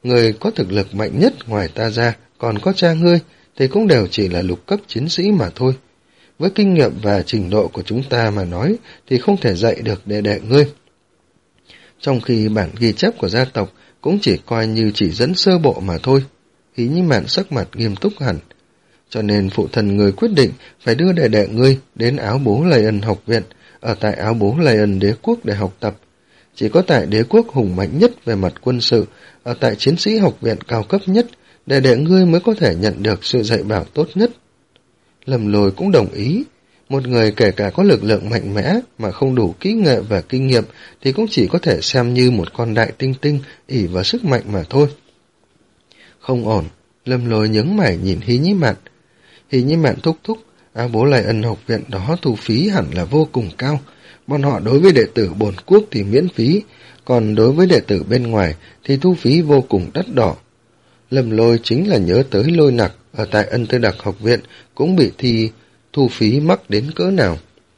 người có thực lực mạnh nhất ngoài ta ra, còn có cha ngươi, thì cũng đều chỉ là lục cấp chiến sĩ mà thôi. Với kinh nghiệm và trình độ của chúng ta mà nói, thì không thể dạy được đệ đệ ngươi. Trong khi bản ghi chép của gia tộc cũng chỉ coi như chỉ dẫn sơ bộ mà thôi. Hí Nhĩ Mạn sắc mặt nghiêm túc hẳn. Cho nên phụ thần người quyết định phải đưa đệ đệ ngươi đến Áo Bố Lây Ân học viện, ở tại Áo Bố Lây Ân đế quốc để học tập. Chỉ có tại đế quốc hùng mạnh nhất về mặt quân sự, ở tại chiến sĩ học viện cao cấp nhất, đệ đệ ngươi mới có thể nhận được sự dạy bảo tốt nhất. Lâm Lôi cũng đồng ý. Một người kể cả có lực lượng mạnh mẽ mà không đủ kỹ nghệ và kinh nghiệm thì cũng chỉ có thể xem như một con đại tinh tinh ỷ vào sức mạnh mà thôi. Không ổn, Lâm Lôi nhướng mày nhìn Hí Nhĩ Mạn. Hí Nhĩ Mạn thúc thúc, Áo Bố Lây Ân học viện đó thu phí hẳn là vô cùng cao. Bọn họ đối với đệ tử bổn quốc thì miễn phí, còn đối với đệ tử bên ngoài thì thu phí vô cùng đắt đỏ. Lâm Lôi chính là nhớ tới Lôi Nặc ở tại Ân Tư Đặc học viện cũng bị thi thu phí mắc đến cỡ nào.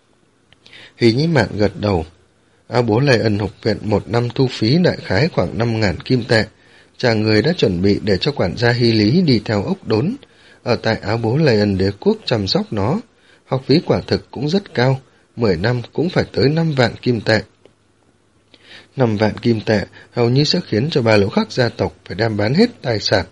Hí Nhĩ Mạn gật đầu. Áo Bố Lây Ân học viện một năm thu phí đại khái khoảng năm ngàn kim tệ. Chàng người đã chuẩn bị để cho quản gia Hy Lý đi theo ốc đốn, ở tại Áo Bố Lây Ân đế quốc chăm sóc nó. Học phí quả thực cũng rất cao, mười năm cũng phải tới năm vạn kim tệ. Năm vạn kim tệ hầu như sẽ khiến cho Ba Lỗ Khắc gia tộc phải đem bán hết tài sản.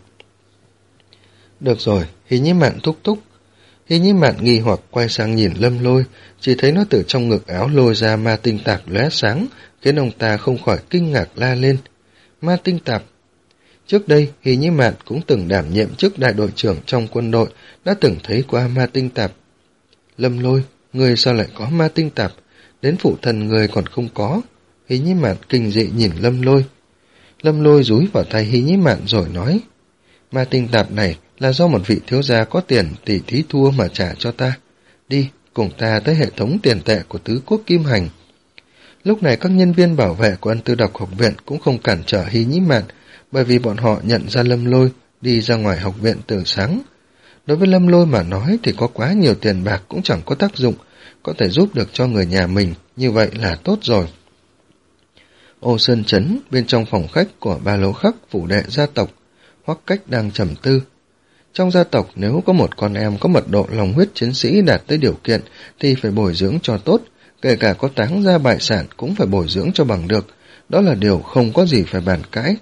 Được rồi, Hí Nhĩ Mạn thúc thúc. Hí Nhĩ Mạn nghi hoặc quay sang nhìn Lâm Lôi, chỉ thấy nó từ trong ngực áo lôi ra ma tinh tạp lóe sáng, khiến ông ta không khỏi kinh ngạc la lên. Ma tinh tạp! Trước đây, Hí Nhĩ Mạn cũng từng đảm nhiệm chức đại đội trưởng trong quân đội, đã từng thấy qua ma tinh tạp. Lâm Lôi, người sao lại có ma tinh tạp? Đến phụ thần người còn không có. Hí Nhĩ Mạn kinh dị nhìn Lâm Lôi. Lâm Lôi dúi vào tay Hí Nhĩ Mạn rồi nói, ma tinh tạp này là do một vị thiếu gia có tiền tỉ thí thua mà trả cho ta. Đi, cùng ta tới hệ thống tiền tệ của tứ quốc Kim Hành. Lúc này các nhân viên bảo vệ của Ân Tư Đọc học viện cũng không cản trở Hí Nhĩ Mạn, bởi vì bọn họ nhận ra Lâm Lôi đi ra ngoài học viện từ sáng. Đối với Lâm Lôi mà nói thì có quá nhiều tiền bạc cũng chẳng có tác dụng, có thể giúp được cho người nhà mình, như vậy là tốt rồi. Ô Sơn Trấn, bên trong phòng khách của Ba Lỗ Khắc phủ đệ gia tộc, Hoắc Cách đang trầm tư. Trong gia tộc nếu có một con em có mật độ lòng huyết chiến sĩ đạt tới điều kiện thì phải bồi dưỡng cho tốt, kể cả có táng ra bại sản cũng phải bồi dưỡng cho bằng được, đó là điều không có gì phải bàn cãi.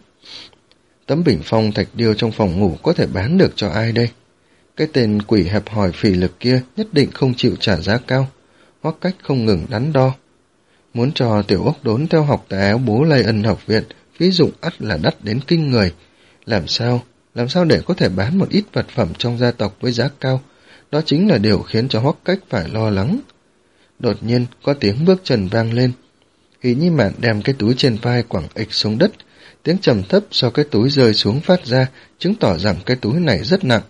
Tấm bình phong thạch điêu trong phòng ngủ có thể bán được cho ai đây? Cái tên quỷ hẹp hòi phỉ lực kia nhất định không chịu trả giá cao. Hoắc Cách không ngừng đắn đo. Muốn cho tiểu ốc đốn theo học tại Áo Bố Lây Ân học viện, phí dụng ắt là đắt đến kinh người. Làm sao? Làm sao để có thể bán một ít vật phẩm trong gia tộc với giá cao? Đó chính là điều khiến cho Hoắc Cách phải lo lắng. Đột nhiên có tiếng bước chân vang lên. Hí Nhĩ Mạn đem cái túi trên vai quẳng ịch xuống đất. Tiếng trầm thấp do cái túi rơi xuống phát ra, chứng tỏ rằng cái túi này rất nặng.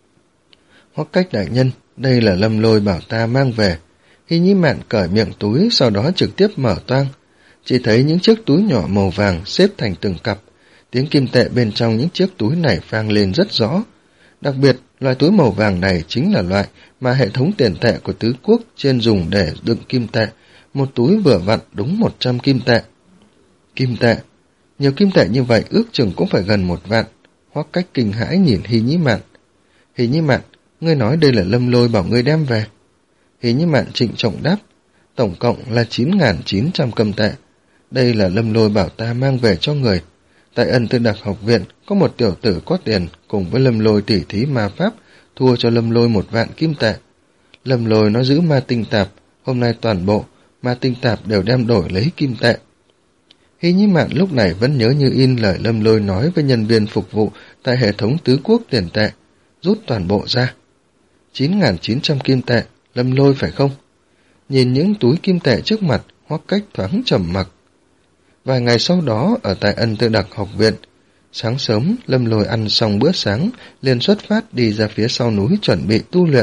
Hoắc Cách đại nhân, đây là Lâm Lôi bảo ta mang về. Hí Nhĩ Mạn cởi miệng túi, sau đó trực tiếp mở toang. Chỉ thấy những chiếc túi nhỏ màu vàng xếp thành từng cặp. Tiếng kim tệ bên trong những chiếc túi này vang lên rất rõ. Đặc biệt, loại túi màu vàng này chính là loại mà hệ thống tiền tệ của tứ quốc trên dùng để đựng kim tệ. Một túi vừa vặn đúng một trăm kim tệ. Kim tệ? Nhiều kim tệ như vậy ước chừng cũng phải gần một vạn. Hoắc Cách kinh hãi nhìn Hí Nhĩ Mạn. Hí Nhĩ Mạn, ngươi nói đây là Lâm Lôi bảo ngươi đem về. Hí Nhĩ Mạn trịnh trọng đáp, tổng cộng là chín nghìn chín trăm kim tệ. Đây là Lâm Lôi bảo ta mang về cho người. Tại Ân Tư Đặc học viện có một tiểu tử có tiền cùng với Lâm Lôi tỉ thí ma pháp, thua cho Lâm Lôi một vạn kim tệ. Lâm Lôi nó giữ ma tinh tạp, hôm nay toàn bộ ma tinh tạp đều đem đổi lấy kim tệ. Hí Nhĩ Mạn lúc này vẫn nhớ như in lời Lâm Lôi nói với nhân viên phục vụ tại hệ thống tứ quốc tiền tệ, rút toàn bộ ra. chín nghìn chín trăm kim tệ, Lâm Lôi phải không? Nhìn những túi kim tệ trước mặt, Hoắc Cách thoáng trầm mặc. Vài ngày sau đó, ở tại Ân Tư Đặc học viện, sáng sớm, Lâm Lôi ăn xong bữa sáng, liền xuất phát đi ra phía sau núi chuẩn bị tu luyện.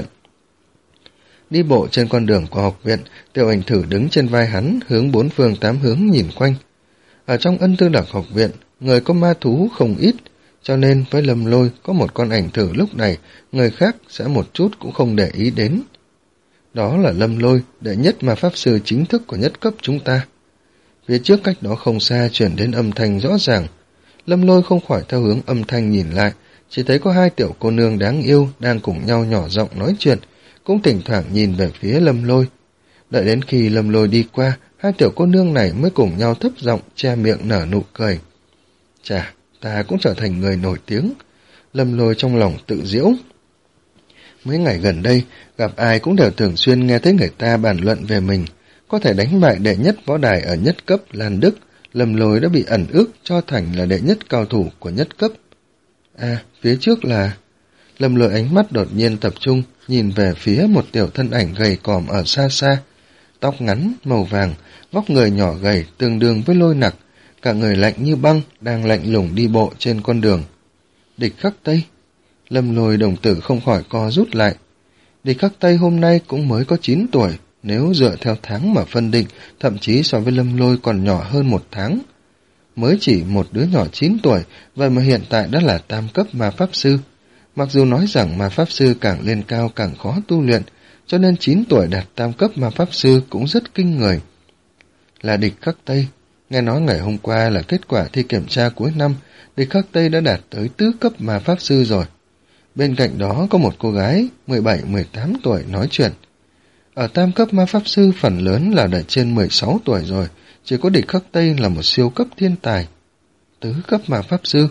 Đi bộ trên con đường của học viện, Tiểu Ảnh Thử đứng trên vai hắn, hướng bốn phương tám hướng nhìn quanh. Ở trong Ân Tư Đặc học viện, người có ma thú không ít, cho nên với Lâm Lôi có một con ảnh thử lúc này, người khác sẽ một chút cũng không để ý đến. Đó là Lâm Lôi, đệ nhất ma pháp sư chính thức của nhất cấp chúng ta. Phía trước cách đó không xa chuyển đến âm thanh rõ ràng. Lâm Lôi không khỏi theo hướng âm thanh nhìn lại, chỉ thấy có hai tiểu cô nương đáng yêu đang cùng nhau nhỏ giọng nói chuyện, cũng thỉnh thoảng nhìn về phía Lâm Lôi. Đợi đến khi Lâm Lôi đi qua, hai tiểu cô nương này mới cùng nhau thấp giọng che miệng nở nụ cười. Chà, ta cũng trở thành người nổi tiếng. Lâm Lôi trong lòng tự giễu. Mấy ngày gần đây, gặp ai cũng đều thường xuyên nghe thấy người ta bàn luận về mình. Có thể đánh bại đệ nhất võ đài ở nhất cấp Lan Đức, Lâm Lôi đã bị ẩn ước cho thành là đệ nhất cao thủ của nhất cấp. À, phía trước là... Lâm Lôi ánh mắt đột nhiên tập trung, nhìn về phía một tiểu thân ảnh gầy còm ở xa xa. Tóc ngắn, màu vàng, vóc người nhỏ gầy tương đương với Lôi Nặc, cả người lạnh như băng, đang lạnh lùng đi bộ trên con đường. Địch Khắc Tây. Lâm Lôi đồng tử không khỏi co rút lại. Địch Khắc Tây hôm nay cũng mới có chín tuổi, nếu dựa theo tháng mà phân định, thậm chí so với Lâm Lôi còn nhỏ hơn một tháng. Mới chỉ một đứa nhỏ chín tuổi, vậy mà hiện tại đã là tam cấp ma pháp sư. Mặc dù nói rằng ma pháp sư càng lên cao càng khó tu luyện, cho nên chín tuổi đạt tam cấp ma pháp sư cũng rất kinh người. Là Địch Khắc Tây. Nghe nói ngày hôm qua là kết quả thi kiểm tra cuối năm, Địch Khắc Tây đã đạt tới tứ cấp ma pháp sư rồi. Bên cạnh đó có một cô gái mười bảy mười tám tuổi nói chuyện. Ở tam cấp ma pháp sư phần lớn là đã trên mười sáu tuổi rồi, chỉ có Địch Khắc Tây là một siêu cấp thiên tài. Tứ cấp ma pháp sư.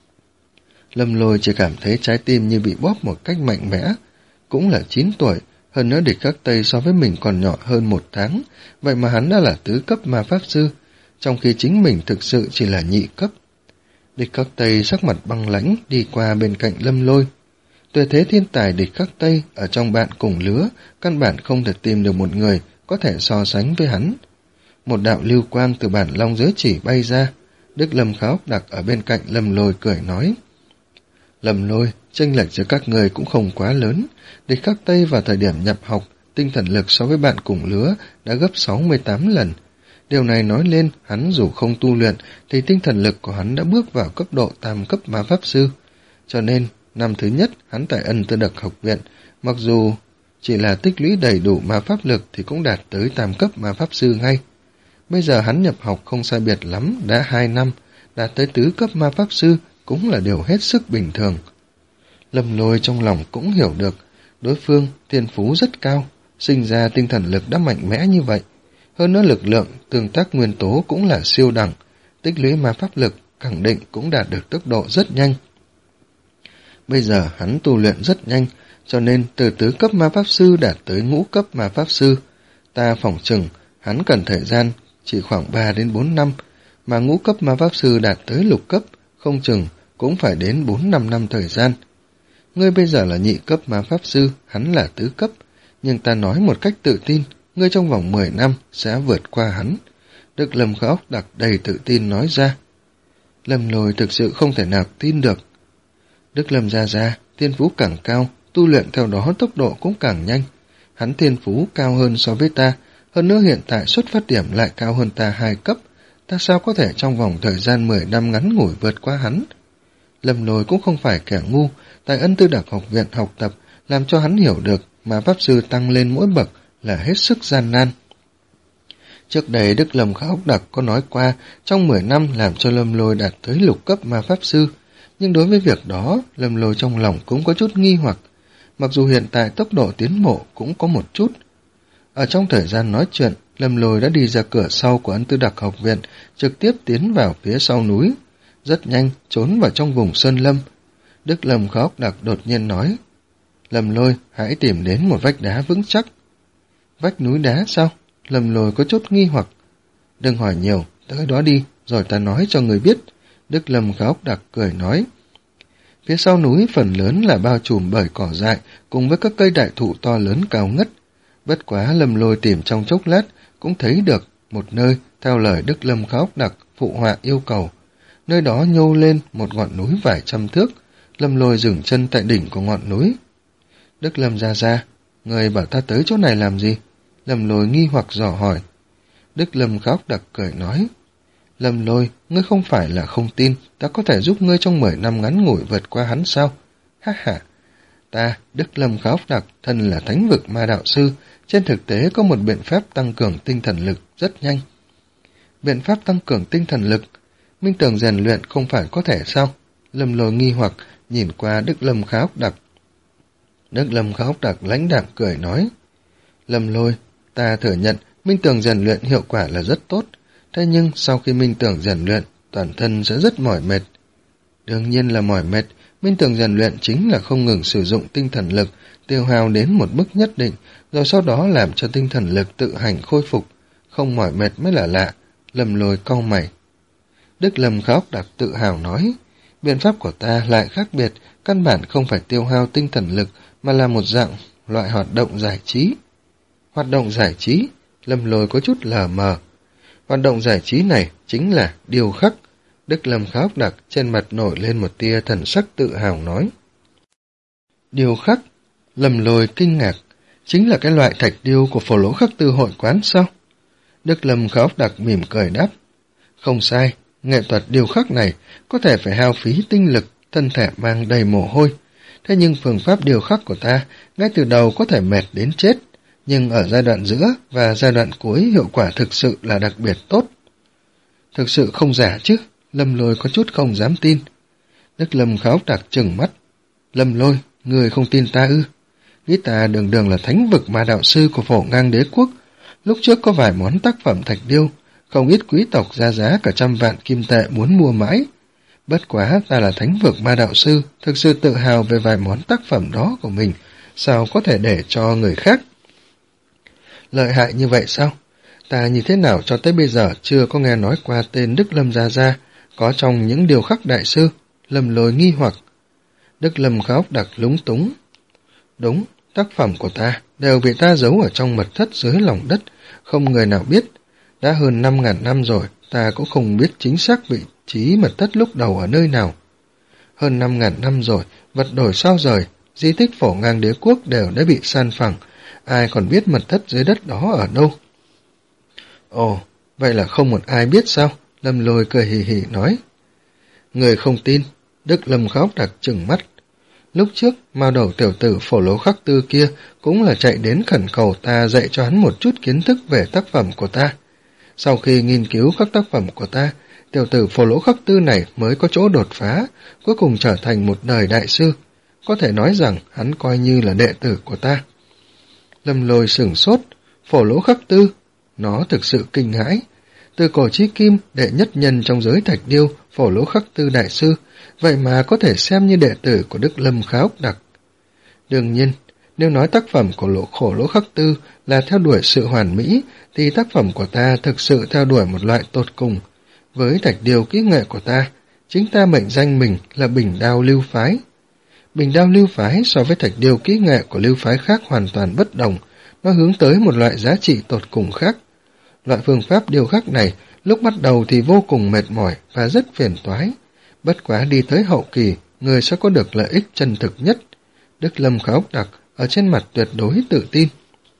Lâm Lôi chỉ cảm thấy trái tim như bị bóp một cách mạnh mẽ. Cũng là chín tuổi, hơn nữa Địch Khắc Tây so với mình còn nhỏ hơn một tháng, vậy mà hắn đã là tứ cấp ma pháp sư, trong khi chính mình thực sự chỉ là nhị cấp. Địch Khắc Tây sắc mặt băng lãnh đi qua bên cạnh Lâm Lôi. Tuyệt thế thiên tài Địch Khắc Tây ở trong bạn cùng lứa, căn bản không thể tìm được một người có thể so sánh với hắn. Một đạo lưu quang từ bản long giới chỉ bay ra, Đức Lâm Kháo đặt ở bên cạnh Lâm Lôi cười nói. Lâm Lôi, chênh lệch giữa các người cũng không quá lớn. Địch Khắc Tây vào thời điểm nhập học, tinh thần lực so với bạn cùng lứa đã gấp sáu mươi tám lần. Điều này nói lên hắn dù không tu luyện thì tinh thần lực của hắn đã bước vào cấp độ tam cấp ma pháp sư. Cho nên, năm thứ nhất hắn tại Ân Tư Đặc học viện, mặc dù chỉ là tích lũy đầy đủ ma pháp lực thì cũng đạt tới tam cấp ma pháp sư ngay. Bây giờ hắn nhập học không sai biệt lắm, đã hai năm, đạt tới tứ cấp ma pháp sư cũng là điều hết sức bình thường. Lâm Lôi trong lòng cũng hiểu được, đối phương thiên phú rất cao, sinh ra tinh thần lực đã mạnh mẽ như vậy. Hơn nữa lực lượng, tương tác nguyên tố cũng là siêu đẳng, tích lũy ma pháp lực khẳng định cũng đạt được tốc độ rất nhanh. Bây giờ hắn tu luyện rất nhanh, cho nên từ tứ cấp ma pháp sư đạt tới ngũ cấp ma pháp sư. Ta phỏng chừng hắn cần thời gian chỉ khoảng ba đến bốn năm, mà ngũ cấp ma pháp sư đạt tới lục cấp, không chừng cũng phải đến bốn năm năm thời gian. Ngươi bây giờ là nhị cấp ma pháp sư, hắn là tứ cấp, nhưng ta nói một cách tự tin, ngươi trong vòng mười năm sẽ vượt qua hắn. Đức Lâm Kháo đặt đầy tự tin nói ra. Lâm Lôi thực sự không thể nào tin được. Đức Lâm gia gia, thiên phú càng cao, tu luyện theo đó tốc độ cũng càng nhanh. Hắn thiên phú cao hơn so với ta, hơn nữa hiện tại xuất phát điểm lại cao hơn ta hai cấp. Ta sao có thể trong vòng thời gian mười năm ngắn ngủi vượt qua hắn? Lâm Lôi cũng không phải kẻ ngu, tại Ân Tư Đặc học viện học tập, làm cho hắn hiểu được mà pháp sư tăng lên mỗi bậc là hết sức gian nan. Trước đây Đức Lâm Kháo Đặc có nói qua, trong mười năm làm cho Lâm Lôi đạt tới lục cấp ma pháp sư, nhưng đối với việc đó, Lâm Lôi trong lòng cũng có chút nghi hoặc, mặc dù hiện tại tốc độ tiến bộ cũng có một chút. Ở trong thời gian nói chuyện, Lâm Lôi đã đi ra cửa sau của Ân Tư Đặc học viện, trực tiếp tiến vào phía sau núi, rất nhanh trốn vào trong vùng sơn lâm. Đức Lâm Kháo Đặc đột nhiên nói, Lâm Lôi, hãy tìm đến một vách đá vững chắc. Vách núi đá sao? Lâm Lôi có chút nghi hoặc. Đừng hỏi nhiều, tới đó đi, rồi ta nói cho người biết. Đức Lâm Kháo Đặc cười nói. Phía sau núi phần lớn là bao trùm bởi cỏ dại, cùng với các cây đại thụ to lớn cao ngất. Bất quá Lâm Lôi tìm trong chốc lát, cũng thấy được một nơi, theo lời Đức Lâm Kháo Đặc phụ họa yêu cầu. Nơi đó nhô lên một ngọn núi vài trăm thước. Lâm Lôi dừng chân tại đỉnh của ngọn núi. Đức Lâm gia gia, người bảo ta tới chỗ này làm gì? Lâm Lôi nghi hoặc dò hỏi. Đức Lâm Kháo Đặc cười nói, Lâm Lôi, ngươi không phải là không tin ta có thể giúp ngươi trong mười năm ngắn ngủi vượt qua hắn sao? Ha ha, ta, Đức Lâm Kháo Đặc, thân là thánh vực ma đạo sư, trên thực tế có một biện pháp tăng cường tinh thần lực rất nhanh. Biện pháp tăng cường tinh thần lực? Minh Tường rèn luyện không phải có thể sao? Lâm Lôi nghi hoặc nhìn qua Đức Lâm Khá Ốc Đặc. Đức Lâm Khá Ốc Đặc lãnh đạm cười nói, Lâm Lôi, ta thừa nhận Minh Tường rèn luyện hiệu quả là rất tốt, thế nhưng sau khi Minh Tường rèn luyện, toàn thân sẽ rất mỏi mệt. Đương nhiên là mỏi mệt, Minh Tường rèn luyện chính là không ngừng sử dụng tinh thần lực, tiêu hao đến một mức nhất định, rồi sau đó làm cho tinh thần lực tự hành khôi phục, không mỏi mệt mới là lạ. Lâm Lôi cau mày. Đức Lâm Khá Ốc Đặc tự hào nói, biện pháp của ta lại khác biệt, căn bản không phải tiêu hao tinh thần lực, mà là một dạng loại hoạt động giải trí. Hoạt động giải trí? Lâm Lôi có chút lờ mờ. Hoạt động giải trí này chính là điêu khắc. Đức Lâm Khá Ốc Đặc trên mặt nổi lên một tia thần sắc tự hào nói. Điêu khắc? Lâm Lôi kinh ngạc. Chính là cái loại thạch điêu của Phổ Lỗ Khắc Tư hội quán sao? Đức Lâm Khá Ốc Đặc mỉm cười đáp. Không sai, nghệ thuật điêu khắc này có thể phải hao phí tinh lực, thân thể mang đầy mồ hôi. Thế nhưng phương pháp điêu khắc của ta ngay từ đầu có thể mệt đến chết, nhưng ở giai đoạn giữa và giai đoạn cuối hiệu quả thực sự là đặc biệt tốt. Thực sự không giả chứ? Lâm Lôi có chút không dám tin. Đức Lâm Khá Ốc Đặc trừng mắt. Lâm Lôi, người không tin ta ư? Nghĩ ta đường đường là thánh vực ma đạo sư của Phổ Ngang Đế Quốc. Lúc trước có vài món tác phẩm thạch điêu, không ít quý tộc ra giá cả trăm vạn kim tệ muốn mua mãi. Bất quá ta là thánh vực ma đạo sư, thực sự tự hào về vài món tác phẩm đó của mình, sao có thể để cho người khác? Lợi hại như vậy sao? Ta như thế nào cho tới bây giờ chưa có nghe nói qua tên Đức Lâm Gia Gia, có trong những điều khắc đại sư? Lâm Lôi nghi hoặc. Đức Lâm Khá Ốc Đặc lúng túng. Đúng, tác phẩm của ta đều bị ta giấu ở trong mật thất dưới lòng đất, không người nào biết. Đã hơn năm ngàn năm rồi, ta cũng không biết chính xác vị trí mật thất lúc đầu ở nơi nào. Hơn năm ngàn năm rồi, vật đổi sao rời, di tích Phổ Ngang Đế Quốc đều đã bị san phẳng, ai còn biết mật thất dưới đất đó ở đâu? Ồ, vậy là không một ai biết sao? Lâm Lôi cười hì hì nói. Người không tin, Đức Lâm Khá Ốc Đặc trừng mắt. Lúc trước, mao đầu tiểu tử Phổ Lỗ Khắc Tư kia cũng là chạy đến khẩn cầu ta dạy cho hắn một chút kiến thức về tác phẩm của ta. Sau khi nghiên cứu các tác phẩm của ta, tiểu tử Phổ Lỗ Khắc Tư này mới có chỗ đột phá, cuối cùng trở thành một đời đại sư. Có thể nói rằng hắn coi như là đệ tử của ta. Lâm Lôi sửng sốt, Phổ Lỗ Khắc Tư, nó thực sự kinh hãi. Từ cổ chí kim, đệ nhất nhân trong giới thạch điêu, Phổ Lỗ Khắc Tư đại sư, vậy mà có thể xem như đệ tử của Đức Lâm Khá Ốc Đặc. Đương nhiên, nếu nói tác phẩm của lỗ Phổ Lỗ Khắc Tư là theo đuổi sự hoàn mỹ, thì tác phẩm của ta thực sự theo đuổi một loại tột cùng. Với thạch điêu kỹ nghệ của ta, chính ta mệnh danh mình là Bình Đao Lưu Phái. Bình Đao Lưu Phái so với thạch điêu kỹ nghệ của lưu phái khác hoàn toàn bất đồng, nó hướng tới một loại giá trị tột cùng khác. Loại phương pháp điêu khắc này lúc bắt đầu thì vô cùng mệt mỏi và rất phiền toái. Bất quá đi tới hậu kỳ, người sẽ có được lợi ích chân thực nhất. Đức Lâm Khá Ốc Đặc ở trên mặt tuyệt đối tự tin.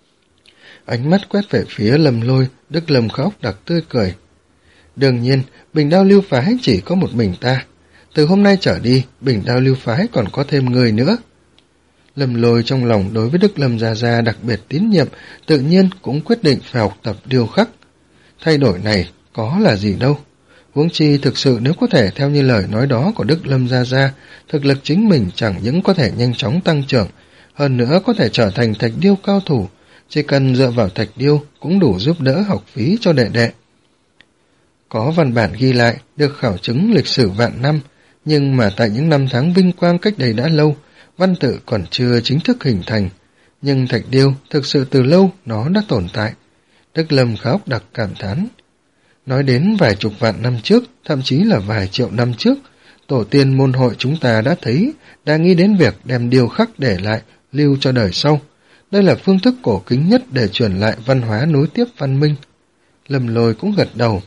Ánh mắt quét về phía Lâm Lôi, Đức Lâm Khá Ốc Đặc tươi cười. Đương nhiên, Bình Đao Lưu Phái chỉ có một mình ta. Từ hôm nay trở đi, Bình Đao Lưu Phái còn có thêm người nữa. Lâm Lôi trong lòng đối với Đức Lâm Gia Gia đặc biệt tín nhiệm, tự nhiên cũng quyết định phải học tập điêu khắc. Thay đổi này có là gì đâu. Huống chi thực sự nếu có thể theo như lời nói đó của Đức Lâm Gia Gia, thực lực chính mình chẳng những có thể nhanh chóng tăng trưởng, hơn nữa có thể trở thành thạch điêu cao thủ, chỉ cần dựa vào thạch điêu cũng đủ giúp đỡ học phí cho đệ đệ. Có văn bản ghi lại được khảo chứng lịch sử vạn năm, nhưng mà tại những năm tháng vinh quang cách đây đã lâu, văn tự còn chưa chính thức hình thành, nhưng thạch điêu thực sự từ lâu nó đã tồn tại. Đức Lâm Khá Ốc Đặc cảm thán. Nói đến vài chục vạn năm trước, thậm chí là vài triệu năm trước, tổ tiên môn hội chúng ta đã thấy, đã nghĩ đến việc đem điêu khắc để lại, lưu cho đời sau. Đây là phương thức cổ kính nhất để truyền lại văn hóa nối tiếp văn minh. Lâm Lôi cũng gật đầu.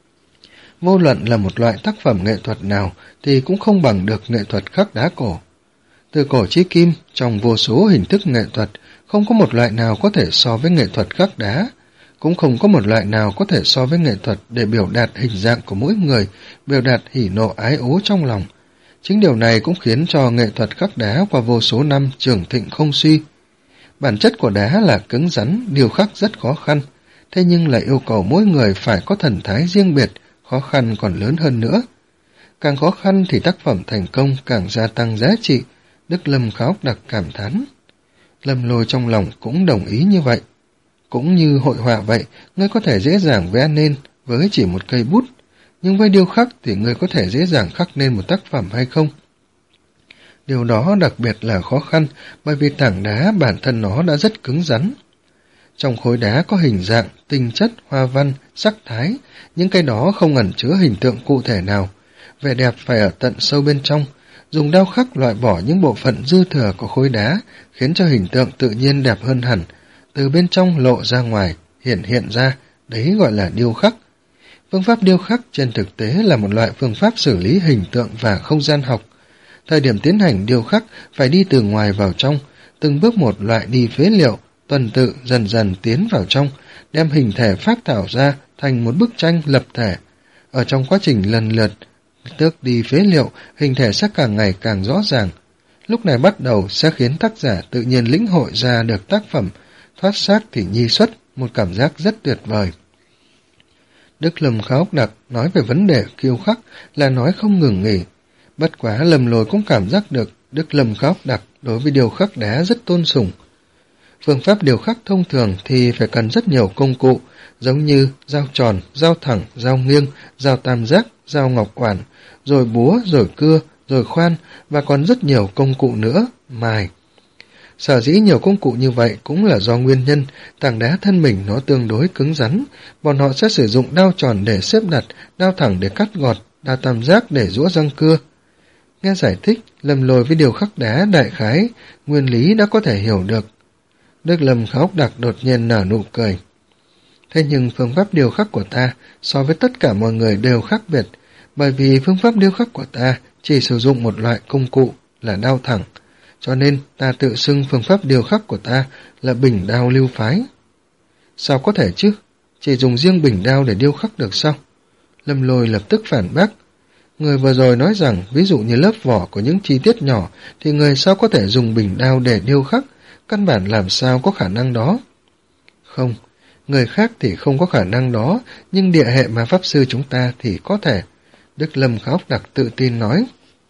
Vô luận là một loại tác phẩm nghệ thuật nào thì cũng không bằng được nghệ thuật khắc đá cổ. Từ cổ chí kim, trong vô số hình thức nghệ thuật, không có một loại nào có thể so với nghệ thuật khắc đá, cũng không có một loại nào có thể so với nghệ thuật để biểu đạt hình dạng của mỗi người, biểu đạt hỉ nộ ái ố trong lòng. Chính điều này cũng khiến cho nghệ thuật khắc đá qua vô số năm trường thịnh không suy. Bản chất của đá là cứng rắn, điêu khắc rất khó khăn, thế nhưng lại yêu cầu mỗi người phải có thần thái riêng biệt, khó khăn còn lớn hơn nữa. Càng khó khăn thì tác phẩm thành công càng gia tăng giá trị, Đức Lâm Khá Óc Đặc cảm thán. Lâm Lôi trong lòng cũng đồng ý như vậy. Cũng như hội họa vậy, ngươi có thể dễ dàng vẽ nên với chỉ một cây bút, nhưng với điêu khắc thì ngươi có thể dễ dàng khắc nên một tác phẩm hay không? Điều đó đặc biệt là khó khăn, bởi vì tảng đá bản thân nó đã rất cứng rắn. Trong khối đá có hình dạng, tinh chất, hoa văn, sắc thái, những cái đó không ẩn chứa hình tượng cụ thể nào. Vẻ đẹp phải ở tận sâu bên trong, dùng đao khắc loại bỏ những bộ phận dư thừa của khối đá, khiến cho hình tượng tự nhiên đẹp hơn hẳn, từ bên trong lộ ra ngoài, hiện hiện ra, đấy gọi là điêu khắc. Phương pháp điêu khắc trên thực tế là một loại phương pháp xử lý hình tượng và không gian học. Thời điểm tiến hành điêu khắc phải đi từ ngoài vào trong, từng bước một loại đi phế liệu, tuần tự dần dần tiến vào trong, đem hình thể phác thảo ra thành một bức tranh lập thể. Ở trong quá trình lần lượt tước đi phế liệu, hình thể sẽ càng ngày càng rõ ràng. Lúc này bắt đầu sẽ khiến tác giả tự nhiên lĩnh hội ra được tác phẩm thoát xác thì nhi xuất, một cảm giác rất tuyệt vời. Đức Lâm Khá Óc Đặc nói về vấn đề kiêu khắc là nói không ngừng nghỉ. Bất quá Lâm Lôi cũng cảm giác được Đức Lâm Khá Óc Đặc đối với điêu khắc đá rất tôn sùng. Phương pháp điêu khắc thông thường thì phải cần rất nhiều công cụ, giống như dao tròn, dao thẳng, dao nghiêng, dao tam giác, dao ngọc quản, rồi búa, rồi cưa, rồi khoan, và còn rất nhiều công cụ nữa, mài. Sở dĩ nhiều công cụ như vậy cũng là do nguyên nhân tảng đá thân mình nó tương đối cứng rắn, bọn họ sẽ sử dụng đao tròn để xếp đặt, đao thẳng để cắt gọt, đao tam giác để giũa răng cưa. Nghe giải thích, Lâm Lôi với điều khắc đá đại khái, nguyên lý đã có thể hiểu được. Đức Lâm Khá Óc Đặc đột nhiên nở nụ cười. Thế nhưng phương pháp điêu khắc của ta so với tất cả mọi người đều khác biệt, bởi vì phương pháp điêu khắc của ta chỉ sử dụng một loại công cụ là đao thẳng, cho nên ta tự xưng phương pháp điêu khắc của ta là bình đao lưu phái. Sao có thể chứ? Chỉ dùng riêng bình đao để điêu khắc được sao? Lâm Lôi lập tức phản bác. Người vừa rồi nói rằng ví dụ như lớp vỏ của những chi tiết nhỏ thì người sao có thể dùng bình đao để điêu khắc, căn bản làm sao có khả năng đó? Không, người khác thì không có khả năng đó, nhưng địa hệ ma pháp sư chúng ta thì có thể. Đức Lâm Khá Óc Đặc tự tin nói.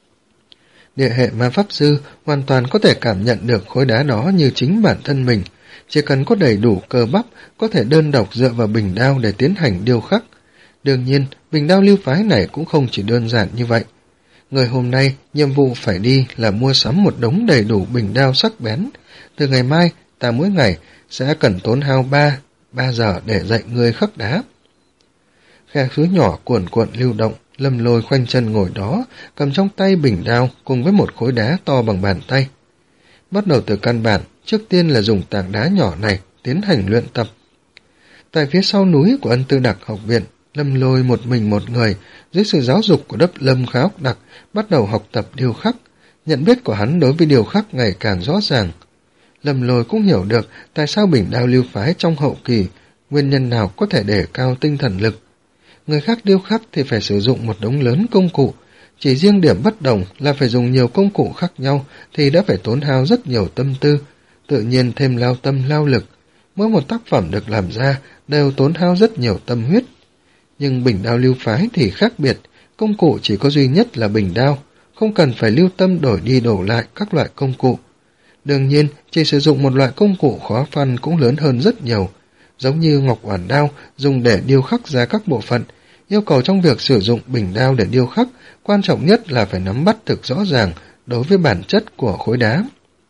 Địa hệ ma pháp sư hoàn toàn có thể cảm nhận được khối đá đó như chính bản thân mình, chỉ cần có đầy đủ cơ bắp, có thể đơn độc dựa vào bình đao để tiến hành điêu khắc. Đương nhiên, bình đao lưu phái này cũng không chỉ đơn giản như vậy. Người hôm nay, nhiệm vụ phải đi là mua sắm một đống đầy đủ bình đao sắc bén. Từ ngày mai, ta mỗi ngày sẽ cần tốn hao ba, ba giờ để dạy người khắc đá. Khe suối nhỏ cuồn cuộn lưu động, Lâm Lôi khoanh chân ngồi đó, cầm trong tay bình đao cùng với một khối đá to bằng bàn tay. Bắt đầu từ căn bản, trước tiên là dùng tảng đá nhỏ này tiến hành luyện tập. Tại phía sau núi của Ân Tư Đặc học viện, Lâm Lôi một mình một người, dưới sự giáo dục của Đức Lâm Khá Óc Đặc, bắt đầu học tập điêu khắc. Nhận biết của hắn đối với điêu khắc ngày càng rõ ràng. Lâm Lôi cũng hiểu được tại sao bình đao lưu phái trong hậu kỳ, nguyên nhân nào có thể để cao tinh thần lực. Người khác điêu khắc thì phải sử dụng một đống lớn công cụ, chỉ riêng điểm bất đồng là phải dùng nhiều công cụ khác nhau thì đã phải tốn hao rất nhiều tâm tư, tự nhiên thêm lao tâm lao lực. Mỗi một tác phẩm được làm ra đều tốn hao rất nhiều tâm huyết. Nhưng bình đao lưu phái thì khác biệt, công cụ chỉ có duy nhất là bình đao, không cần phải lưu tâm đổi đi đổ lại các loại công cụ. Đương nhiên, chỉ sử dụng một loại công cụ khó khăn cũng lớn hơn rất nhiều, giống như ngọc oản đao dùng để điêu khắc ra các bộ phận. Yêu cầu trong việc sử dụng bình đao để điêu khắc, quan trọng nhất là phải nắm bắt thực rõ ràng đối với bản chất của khối đá.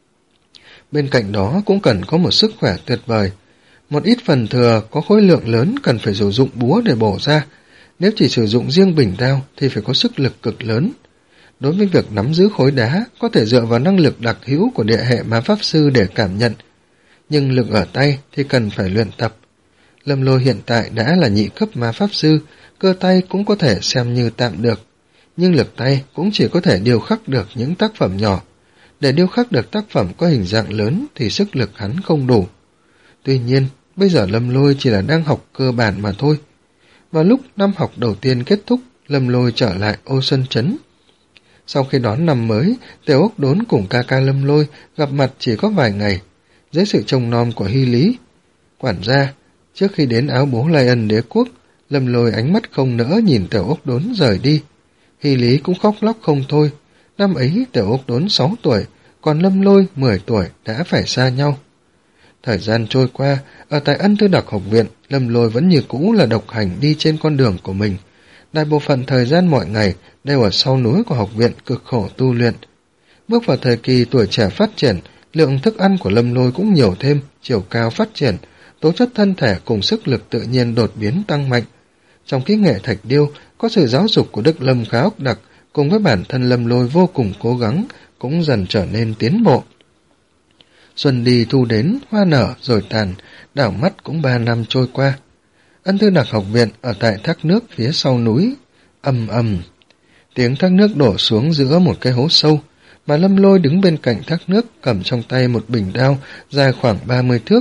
Bên cạnh đó cũng cần có một sức khỏe tuyệt vời. Một ít phần thừa có khối lượng lớn cần phải sử dụng búa để bổ ra. Nếu chỉ sử dụng riêng bình đao thì phải có sức lực cực lớn. Đối với việc nắm giữ khối đá, có thể dựa vào năng lực đặc hữu của địa hệ ma pháp sư để cảm nhận. Nhưng lực ở tay thì cần phải luyện tập. Lâm Lôi hiện tại đã là nhị cấp ma pháp sư, cơ tay cũng có thể xem như tạm được. Nhưng lực tay cũng chỉ có thể điêu khắc được những tác phẩm nhỏ. Để điêu khắc được tác phẩm có hình dạng lớn thì sức lực hắn không đủ. Tuy nhiên, bây giờ Lâm Lôi chỉ là đang học cơ bản mà thôi. Vào lúc năm học đầu tiên kết thúc, Lâm Lôi trở lại Ô Sơn Trấn. Sau khi đón năm mới, Tiểu Ốc Đốn cùng ca ca Lâm Lôi gặp mặt chỉ có vài ngày, dưới sự trông nom của Hy Lý. Quản gia, trước khi đến áo bố Lai Ân đế quốc, Lâm Lôi ánh mắt không nỡ nhìn Tiểu Ốc Đốn rời đi. Hy Lý cũng khóc lóc không thôi. Năm ấy Tiểu Ốc Đốn sáu tuổi, còn Lâm Lôi mười tuổi đã phải xa nhau. Thời gian trôi qua, ở tại Ân Tư Đặc học viện, Lâm Lôi vẫn như cũ là độc hành đi trên con đường của mình. Đại bộ phận thời gian mọi ngày đều ở sau núi của học viện cực khổ tu luyện. Bước vào thời kỳ tuổi trẻ phát triển, lượng thức ăn của Lâm Lôi cũng nhiều thêm, chiều cao phát triển, tố chất thân thể cùng sức lực tự nhiên đột biến tăng mạnh. Trong kỹ nghệ thạch điêu, có sự giáo dục của Đức Lâm khá ốc đặc, cùng với bản thân Lâm Lôi vô cùng cố gắng, cũng dần trở nên tiến bộ. Xuân đi thu đến, hoa nở rồi tàn, đảo mắt cũng ba năm trôi qua. Ân Tư Đặc học viện ở tại thác nước phía sau núi, ầm ầm. Tiếng thác nước đổ xuống giữa một cái hố sâu, mà Lâm Lôi đứng bên cạnh thác nước cầm trong tay một bình đao dài khoảng ba mươi thước.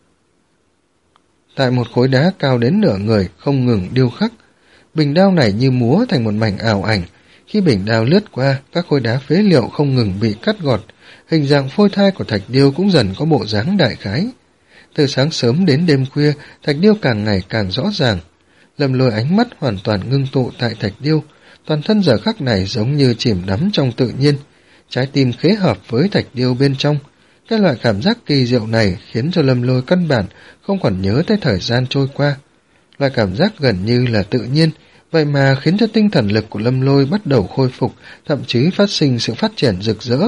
Tại một khối đá cao đến nửa người không ngừng điêu khắc. Bình đao này như múa thành một mảnh ảo ảnh. Khi bình đao lướt qua, các khối đá phế liệu không ngừng bị cắt gọt. Hình dạng phôi thai của thạch điêu cũng dần có bộ dáng đại khái. Từ sáng sớm đến đêm khuya, thạch điêu càng ngày càng rõ ràng. Lâm Lôi ánh mắt hoàn toàn ngưng tụ tại thạch điêu. Toàn thân giờ khắc này giống như chìm đắm trong tự nhiên. Trái tim khế hợp với thạch điêu bên trong. Cái loại cảm giác kỳ diệu này khiến cho Lâm Lôi căn bản không còn nhớ tới thời gian trôi qua. Loại cảm giác gần như là tự nhiên, vậy mà khiến cho tinh thần lực của Lâm Lôi bắt đầu khôi phục, thậm chí phát sinh sự phát triển rực rỡ.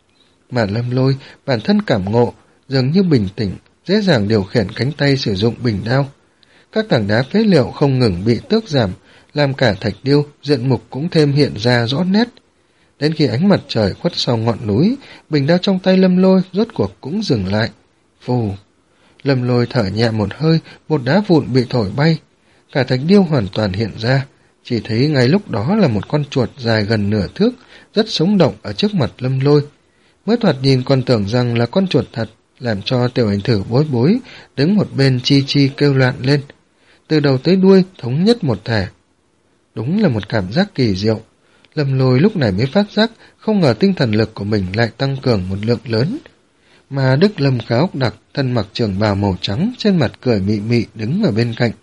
Mà Lâm Lôi bản thân cảm ngộ, dường như bình tĩnh, dễ dàng điều khiển cánh tay sử dụng bình đao. Các tảng đá phế liệu không ngừng bị tước giảm, làm cả thạch điêu, diện mục cũng thêm hiện ra rõ nét. Đến khi ánh mặt trời khuất sau ngọn núi, bình đao trong tay Lâm Lôi rốt cuộc cũng dừng lại. Phù! Lâm Lôi thở nhẹ một hơi, một đá vụn bị thổi bay. Cả thạch điêu hoàn toàn hiện ra, chỉ thấy ngay lúc đó là một con chuột dài gần nửa thước, rất sống động ở trước mặt Lâm Lôi. Mới thoạt nhìn còn tưởng rằng là con chuột thật, làm cho Tiểu Ảnh Thử bối bối, đứng một bên chi chi kêu loạn lên. Từ đầu tới đuôi thống nhất một thể. Đúng là một cảm giác kỳ diệu. Lâm Lôi lúc này mới phát giác không ngờ tinh thần lực của mình lại tăng cường một lượng lớn. Mà Đức Lâm khá ốc đặc, thân mặc trường bào màu trắng, trên mặt cười mị mị đứng ở bên cạnh.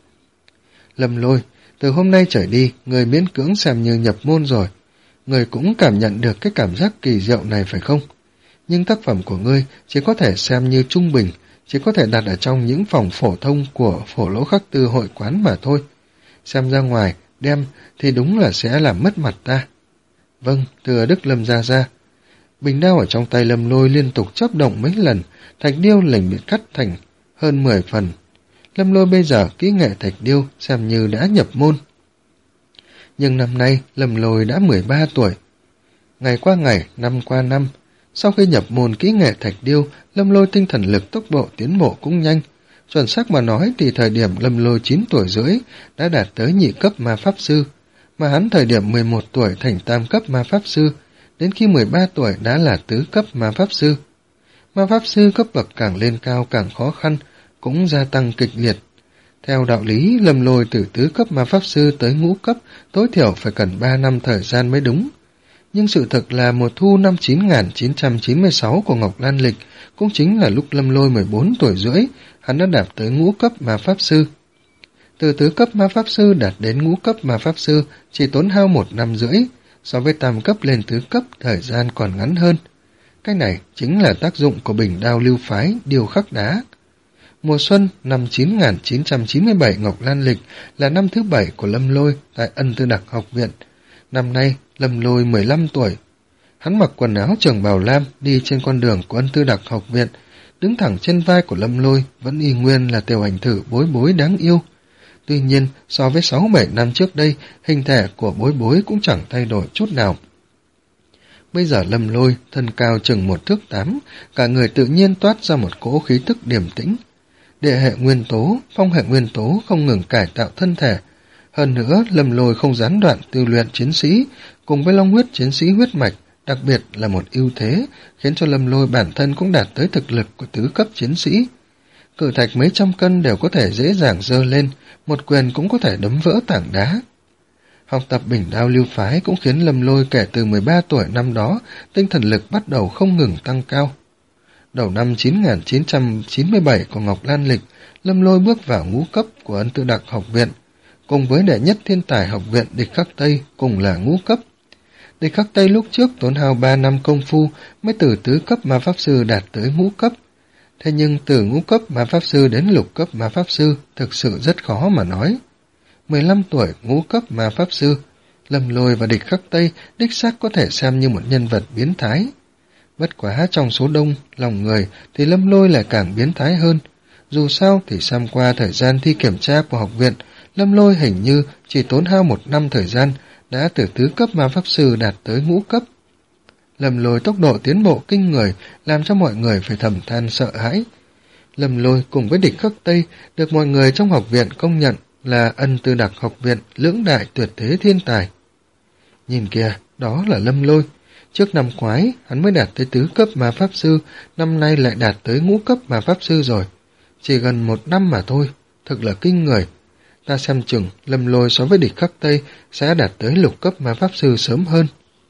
Lâm Lôi, từ hôm nay trở đi, người miễn cưỡng xem như nhập môn rồi. Người cũng cảm nhận được cái cảm giác kỳ diệu này phải không? Nhưng tác phẩm của ngươi chỉ có thể xem như trung bình, chỉ có thể đặt ở trong những phòng phổ thông của Phổ Lỗ Khắc Tư hội quán mà thôi. Xem ra ngoài, đem thì đúng là sẽ làm mất mặt ta. Vâng, thưa Đức Lâm gia gia. Bình đao ở trong tay Lâm Lôi liên tục chớp động mấy lần, thạch điêu lình bị cắt thành hơn mười phần. Lâm Lôi bây giờ kỹ nghệ thạch điêu xem như đã nhập môn. Nhưng năm nay Lâm Lôi đã mười ba tuổi. Ngày qua ngày, năm qua năm, sau khi nhập môn kỹ nghệ thạch điêu, Lâm Lôi tinh thần lực tốc độ tiến bộ cũng nhanh. Chuẩn xác mà nói thì thời điểm Lâm Lôi chín tuổi rưỡi đã đạt tới nhị cấp ma pháp sư, mà hắn thời điểm mười một tuổi thành tam cấp ma pháp sư, đến khi mười ba tuổi đã là tứ cấp ma pháp sư. Ma pháp sư cấp bậc càng lên cao càng khó khăn, cũng gia tăng kịch liệt. Theo đạo lý, Lâm Lôi từ tứ cấp ma pháp sư tới ngũ cấp tối thiểu phải cần ba năm thời gian mới đúng. Nhưng sự thực là mùa thu năm chín nghìn chín trăm chín mươi sáu của Ngọc Lan Lịch cũng chính là lúc Lâm Lôi mười bốn tuổi rưỡi, hắn đã đạt tới ngũ cấp ma pháp sư. Từ tứ cấp ma pháp sư đạt đến ngũ cấp ma pháp sư chỉ tốn hao một năm rưỡi, so với tam cấp lên tứ cấp thời gian còn ngắn hơn. Cái này chính là tác dụng của bình đao lưu phái điêu khắc đá. Mùa xuân năm chín nghìn chín trăm chín mươi bảy Ngọc Lan Lịch là năm thứ bảy của Lâm Lôi tại Ân Tư Đặc học viện. Năm nay Lâm Lôi mười lăm tuổi. Hắn mặc quần áo trường bào lam đi trên con đường của Ân Tư Đặc học viện, đứng thẳng trên vai của Lâm Lôi vẫn y nguyên là Tiểu Ảnh Thử bối bối đáng yêu. Tuy nhiên, so với sáu bảy năm trước đây, hình thể của bối bối cũng chẳng thay đổi chút nào. Bây giờ Lâm Lôi, thân cao chừng một thước tám, cả người tự nhiên toát ra một cỗ khí tức điềm tĩnh. Địa hệ nguyên tố, phong hệ nguyên tố không ngừng cải tạo thân thể. Hơn nữa, Lâm Lôi không gián đoạn tu luyện chiến sĩ, cùng với long huyết chiến sĩ huyết mạch, đặc biệt là một ưu thế, khiến cho Lâm Lôi bản thân cũng đạt tới thực lực của tứ cấp chiến sĩ. Cự thạch mấy trăm cân đều có thể dễ dàng dơ lên, một quyền cũng có thể đấm vỡ tảng đá. Học tập bình đao lưu phái cũng khiến Lâm Lôi kể từ mười ba tuổi năm đó, tinh thần lực bắt đầu không ngừng tăng cao. Đầu năm chín nghìn chín trăm chín mươi bảy của Ngọc Lan Lịch, Lâm Lôi bước vào ngũ cấp của Ân Tư Đặc học viện. cùng với đệ nhất thiên tài học viện Địch Khắc Tây cùng là ngũ cấp. Địch Khắc Tây lúc trước tốn hao ba năm công phu mới từ tứ cấp ma pháp sư đạt tới ngũ cấp. Thế nhưng từ ngũ cấp ma pháp sư đến lục cấp ma pháp sư thực sự rất khó mà nói. mười lăm tuổi ngũ cấp ma pháp sư, Lâm Lôi và Địch Khắc Tây đích xác có thể xem như một nhân vật biến thái. Bất quá trong số đông lòng người thì Lâm Lôi lại càng biến thái hơn. Dù sao thì xem qua thời gian thi kiểm tra của học viện, Lâm Lôi hình như chỉ tốn hao một năm thời gian đã từ tứ cấp ma pháp sư đạt tới ngũ cấp. Lâm Lôi tốc độ tiến bộ kinh người làm cho mọi người phải thầm than sợ hãi. Lâm Lôi cùng với Địch Khắc Tây được mọi người trong học viện công nhận là Ân Tư Đặc học viện lưỡng đại tuyệt thế thiên tài. Nhìn kìa, đó là Lâm Lôi. Trước năm ngoái, hắn mới đạt tới tứ cấp ma pháp sư, năm nay lại đạt tới ngũ cấp ma pháp sư rồi. Chỉ gần một năm mà thôi, thật là kinh người. Ta xem chừng Lâm Lôi so với Địch Khắc Tây sẽ đạt tới lục cấp ma pháp sư sớm hơn.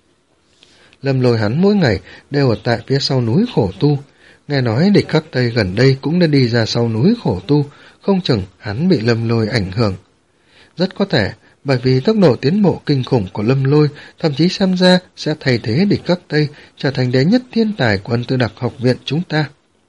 Lâm Lôi hắn mỗi ngày đều ở tại phía sau núi khổ tu. Nghe nói Địch Khắc Tây gần đây cũng đã đi ra sau núi khổ tu, không chừng hắn bị Lâm Lôi ảnh hưởng. Rất có thể, bởi vì tốc độ tiến bộ kinh khủng của Lâm Lôi, thậm chí xem ra sẽ thay thế Địch Khắc Tây trở thành đệ nhất thiên tài của Ân Tư Đặc học viện chúng ta.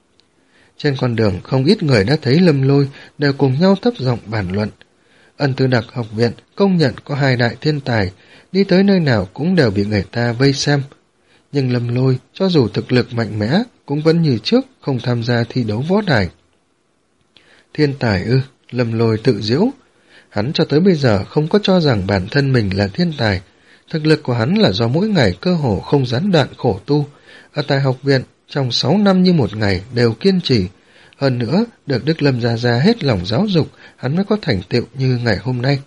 Trên con đường, không ít người đã thấy Lâm Lôi đều cùng nhau thấp giọng bàn luận. Ân Tư Đặc học viện công nhận có hai đại thiên tài, đi tới nơi nào cũng đều bị người ta vây xem. Nhưng Lâm Lôi, cho dù thực lực mạnh mẽ, cũng vẫn như trước không tham gia thi đấu võ đài. Thiên tài ư, Lâm Lôi tự giễu. Hắn cho tới bây giờ không có cho rằng bản thân mình là thiên tài. Thực lực của hắn là do mỗi ngày cơ hồ không gián đoạn khổ tu. Ở tại học viện, trong sáu năm như một ngày đều kiên trì. Hơn nữa, được Đức Lâm Gia Gia hết lòng giáo dục, hắn mới có thành tựu như ngày hôm nay.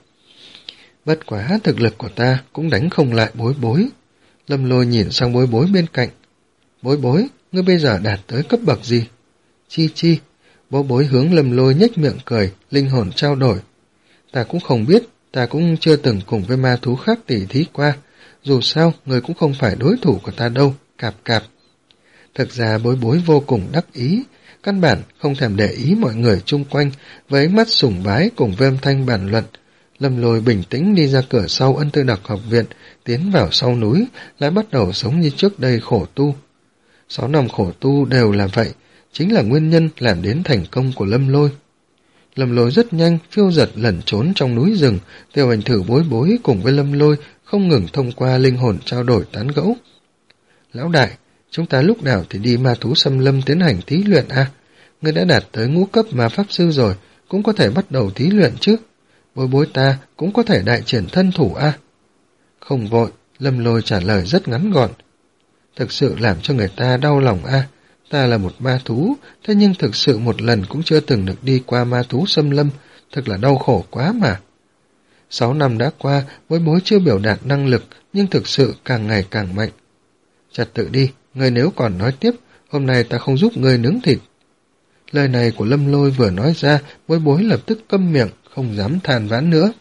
Bất quá thực lực của ta cũng đánh không lại Bối Bối. Lâm Lôi nhìn sang Bối Bối bên cạnh. Bối Bối, ngươi bây giờ đạt tới cấp bậc gì? Chi chi. Bối Bối hướng Lâm Lôi nhếch miệng cười, linh hồn trao đổi. Ta cũng không biết, ta cũng chưa từng cùng với ma thú khác tỉ thí qua. Dù sao, người cũng không phải đối thủ của ta đâu, cạp cạp. Thực ra Bối Bối vô cùng đắc ý, căn bản không thèm để ý mọi người chung quanh, với ánh mắt sùng bái cùng với âm thanh bàn luận. Lâm Lôi bình tĩnh đi ra cửa sau Ân Tư Đặc học viện, tiến vào sau núi, lại bắt đầu sống như trước đây khổ tu. Sáu năm khổ tu đều là vậy, chính là nguyên nhân làm đến thành công của Lâm Lôi. Lâm Lôi rất nhanh, phiêu giật lẩn trốn trong núi rừng, Tiểu Hành Thử Bối Bối cùng với Lâm Lôi không ngừng thông qua linh hồn trao đổi tán gẫu. Lão đại, chúng ta lúc nào thì đi ma thú xâm lâm tiến hành thí luyện à? Ngươi đã đạt tới ngũ cấp ma pháp sư rồi, cũng có thể bắt đầu thí luyện chứ. Bối Bối ta cũng có thể đại triển thân thủ à? Không vội, Lâm Lôi trả lời rất ngắn gọn. Thực sự làm cho người ta đau lòng à? Ta là một ma thú, thế nhưng thực sự một lần cũng chưa từng được đi qua ma thú xâm lâm, thật là đau khổ quá mà. Sáu năm đã qua, Bối Bối chưa biểu đạt năng lực, nhưng thực sự càng ngày càng mạnh. Trật tự đi, ngươi nếu còn nói tiếp, hôm nay ta không giúp ngươi nướng thịt. Lời này của Lâm Lôi vừa nói ra, Bối Bối lập tức câm miệng, không dám than vãn nữa.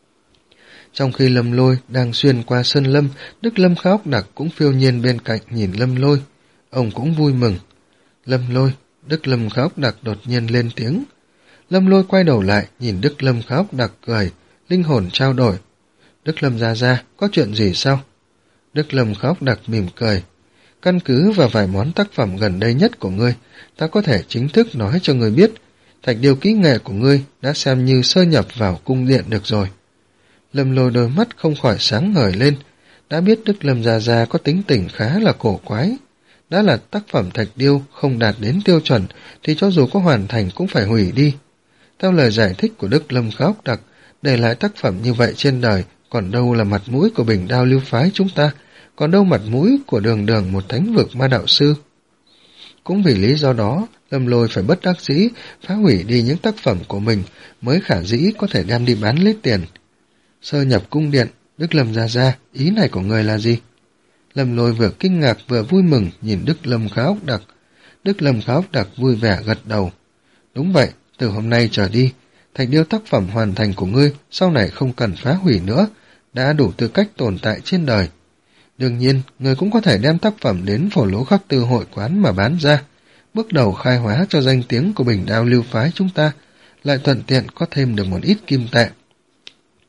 Trong khi Lâm Lôi đang xuyên qua sơn lâm, Đức Lâm Khá Ốc Đặc cũng phiêu nhiên bên cạnh nhìn Lâm Lôi. Ông cũng vui mừng. Lâm Lôi, Đức Lâm Khá Ốc Đặc đột nhiên lên tiếng. Lâm Lôi quay đầu lại, nhìn Đức Lâm Khá Ốc Đặc cười, linh hồn trao đổi. Đức Lâm Gia Gia, có chuyện gì sao? Đức Lâm Khá Ốc Đặc mỉm cười. Căn cứ vào vài món tác phẩm gần đây nhất của ngươi, ta có thể chính thức nói cho ngươi biết, thạch điêu kỹ nghệ của ngươi đã xem như sơ nhập vào cung điện được rồi. Lâm Lôi đôi mắt không khỏi sáng ngời lên, đã biết Đức Lâm Gia Gia có tính tình khá là cổ quái. Đã là tác phẩm thạch điêu không đạt đến tiêu chuẩn thì cho dù có hoàn thành cũng phải hủy đi. Theo lời giải thích của Đức Lâm Khá Ốc Đặc, để lại tác phẩm như vậy trên đời, còn đâu là mặt mũi của Bình Đao Lưu phái chúng ta, còn đâu mặt mũi của Đường Đường một thánh vực ma đạo sư. Cũng vì lý do đó, Lâm Lôi phải bất đắc dĩ phá hủy đi những tác phẩm của mình mới khả dĩ có thể đem đi bán lấy tiền. Sơ nhập cung điện, Đức Lâm Gia Gia, ý này của người là gì? Lâm Lôi vừa kinh ngạc vừa vui mừng nhìn Đức Lâm Khá Ốc Đặc. Đức Lâm Khá Ốc Đặc vui vẻ gật đầu. Đúng vậy, từ hôm nay trở đi, thạch điêu tác phẩm hoàn thành của ngươi sau này không cần phá hủy nữa, đã đủ tư cách tồn tại trên đời. Đương nhiên, ngươi cũng có thể đem tác phẩm đến Phổ Lỗ Khắc Tư hội quán mà bán ra, bước đầu khai hóa cho danh tiếng của Bình Đao Lưu phái chúng ta, lại thuận tiện có thêm được một ít kim tệ.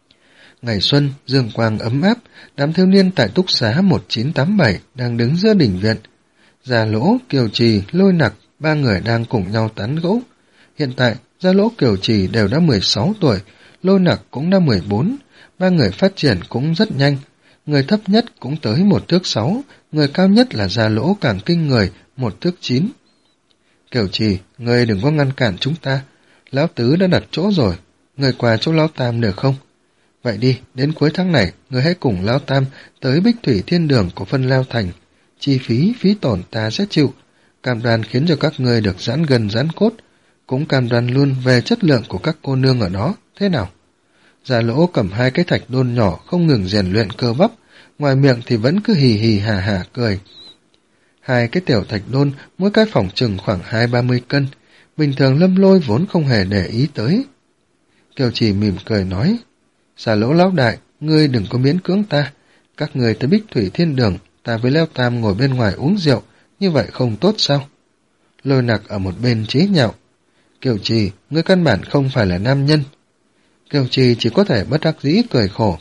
Ngày xuân, dương quang ấm áp, đám thiếu niên tại túc xá một chín tám bảy đang đứng giữa đình viện. Gia Lỗ, Kiều Trì, Lôi Nặc, ba người đang cùng nhau tán gẫu. Hiện tại, Gia Lỗ, Kiều Trì đều đã mười sáu tuổi, Lôi Nặc cũng đã mười bốn, ba người phát triển cũng rất nhanh. Người thấp nhất cũng tới một thước sáu, người cao nhất là Gia Lỗ càng kinh người, một thước chín. Kiều Trì, người đừng có ngăn cản chúng ta, Lão Tứ đã đặt chỗ rồi, người qua chỗ Lão Tam được không? Vậy đi, đến cuối tháng này, người hãy cùng Lão Tam tới Bích Thủy Thiên Đường của Phân Lao Thành. Chi phí, phí tổn ta sẽ chịu, cam đoan khiến cho các người được giãn gần giãn cốt, cũng cam đoan luôn về chất lượng của các cô nương ở đó, thế nào? Gia Lỗ cầm hai cái thạch đôn nhỏ không ngừng rèn luyện cơ bắp, ngoài miệng thì vẫn cứ hì hì hà hà cười. Hai cái tiểu thạch đôn, mỗi cái phỏng chừng khoảng hai ba mươi cân, bình thường Lâm Lôi vốn không hề để ý tới. Kiều Trì mỉm cười nói, Gia Lỗ lão đại, ngươi đừng có miễn cưỡng ta, các người tới Bích Thủy Thiên Đường, ta với Leo Tam ngồi bên ngoài uống rượu, như vậy không tốt sao? Lôi Nặc ở một bên chế nhạo, Kiều Trì, ngươi căn bản không phải là nam nhân. Kiều Trì chỉ có thể bất đắc dĩ cười khổ.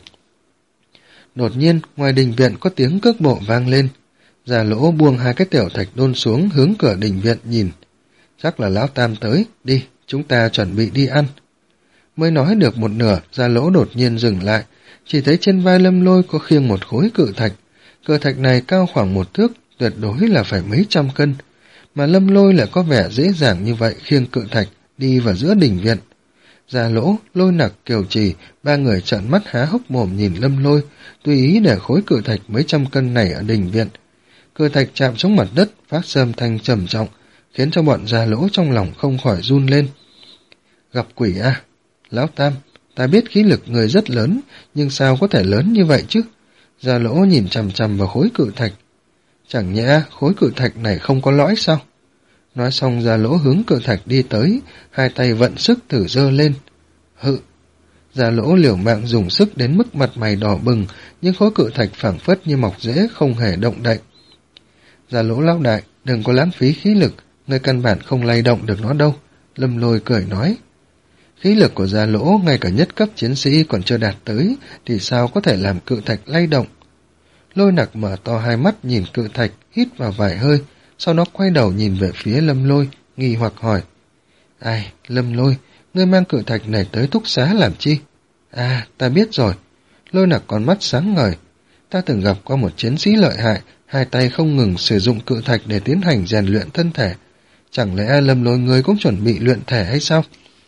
Đột nhiên, ngoài đình viện có tiếng cước bộ vang lên. Gia Lỗ buông hai cái tiểu thạch đôn xuống hướng cửa đình viện nhìn. Chắc là Lão Tam tới, đi, chúng ta chuẩn bị đi ăn. Mới nói được một nửa, Gia Lỗ đột nhiên dừng lại, chỉ thấy trên vai Lâm Lôi có khiêng một khối cự thạch. Cự thạch này cao khoảng một thước, tuyệt đối là phải mấy trăm cân. Mà Lâm Lôi lại có vẻ dễ dàng như vậy khiêng cự thạch đi vào giữa đình viện. Gia Lỗ, Lôi Nặc, Kiều Trì, ba người trợn mắt há hốc mồm nhìn Lâm Lôi, tùy ý để khối cự thạch mấy trăm cân này ở đình viện. Cự thạch chạm xuống mặt đất, phát râm thanh trầm trọng, khiến cho bọn Gia Lỗ trong lòng không khỏi run lên. Gặp quỷ à? Lão Tam, ta biết khí lực người rất lớn, nhưng sao có thể lớn như vậy chứ? Gia Lỗ nhìn chằm chằm vào khối cự thạch. Chẳng nhẽ khối cự thạch này không có lõi sao? Nói xong Gia Lỗ hướng cự thạch đi tới, hai tay vận sức thử giơ lên. Hự! Gia Lỗ liều mạng dùng sức đến mức mặt mày đỏ bừng, nhưng khối cự thạch phảng phất như mọc rễ không hề động đậy. Gia Lỗ lão đại, đừng có lãng phí khí lực, người căn bản không lay động được nó đâu. Lâm Lôi cười nói. Khí lực của Gia Lỗ ngay cả nhất cấp chiến sĩ còn chưa đạt tới, thì sao có thể làm cự thạch lay động? Lôi Nặc mở to hai mắt nhìn cự thạch, hít vào vài hơi, sau đó quay đầu nhìn về phía Lâm Lôi, nghi hoặc hỏi. Ai, Lâm Lôi, ngươi mang cự thạch này tới túc xá làm chi? À, ta biết rồi. Lôi Nặc con mắt sáng ngời. Ta từng gặp qua một chiến sĩ lợi hại, hai tay không ngừng sử dụng cự thạch để tiến hành rèn luyện thân thể. Chẳng lẽ Lâm Lôi ngươi cũng chuẩn bị luyện thể hay sao?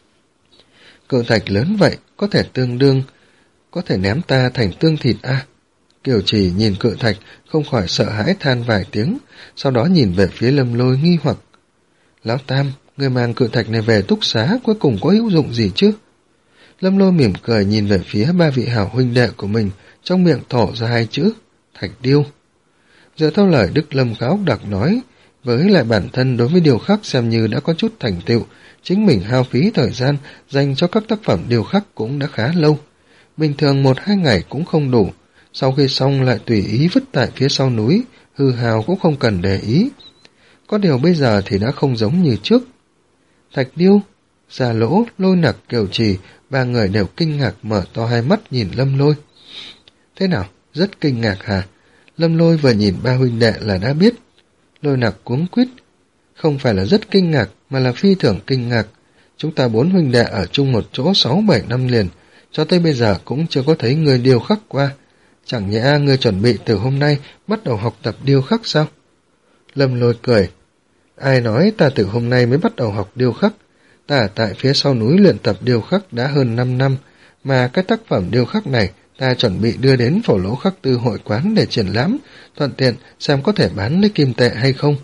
Cự thạch lớn vậy, có thể tương đương, có thể ném ta thành tương thịt à? Kiều Trì nhìn cự thạch, không khỏi sợ hãi than vài tiếng, sau đó nhìn về phía Lâm Lôi nghi hoặc. Lão Tam, người mang cự thạch này về túc xá cuối cùng có hữu dụng gì chứ? Lâm Lôi mỉm cười nhìn về phía ba vị hảo huynh đệ của mình, trong miệng thổ ra hai chữ, thạch điêu. Dựa theo lời Đức Lâm Khá Ốc Đặc nói, với lại bản thân đối với điều khắc xem như đã có chút thành tựu, chính mình hao phí thời gian dành cho các tác phẩm điều khắc cũng đã khá lâu. Bình thường một hai ngày cũng không đủ, sau khi xong lại tùy ý vứt tại phía sau núi, hư hào cũng không cần để ý. Có điều bây giờ thì đã không giống như trước. Thạch điêu, Gia Lỗ, Lôi Nặc, Kiều Trì, ba người đều kinh ngạc mở to hai mắt nhìn Lâm Lôi. Thế nào, rất kinh ngạc hả? Lâm Lôi vừa nhìn ba huynh đệ là đã biết. Lôi Nặc cuống quýt. Không phải là rất kinh ngạc, mà là phi thường kinh ngạc. Chúng ta bốn huynh đệ ở chung một chỗ sáu bảy năm liền, cho tới bây giờ cũng chưa có thấy người điêu khắc qua. Chẳng nhẽ ngươi chuẩn bị từ hôm nay bắt đầu học tập điêu khắc sao? Lâm Lôi cười. Ai nói ta từ hôm nay mới bắt đầu học điêu khắc? Ta ở tại phía sau núi luyện tập điêu khắc đã hơn năm năm, mà cái tác phẩm điêu khắc này ta chuẩn bị đưa đến Phổ Lỗ Khắc Tư hội quán để triển lãm, thuận tiện xem có thể bán lấy kim tệ hay không.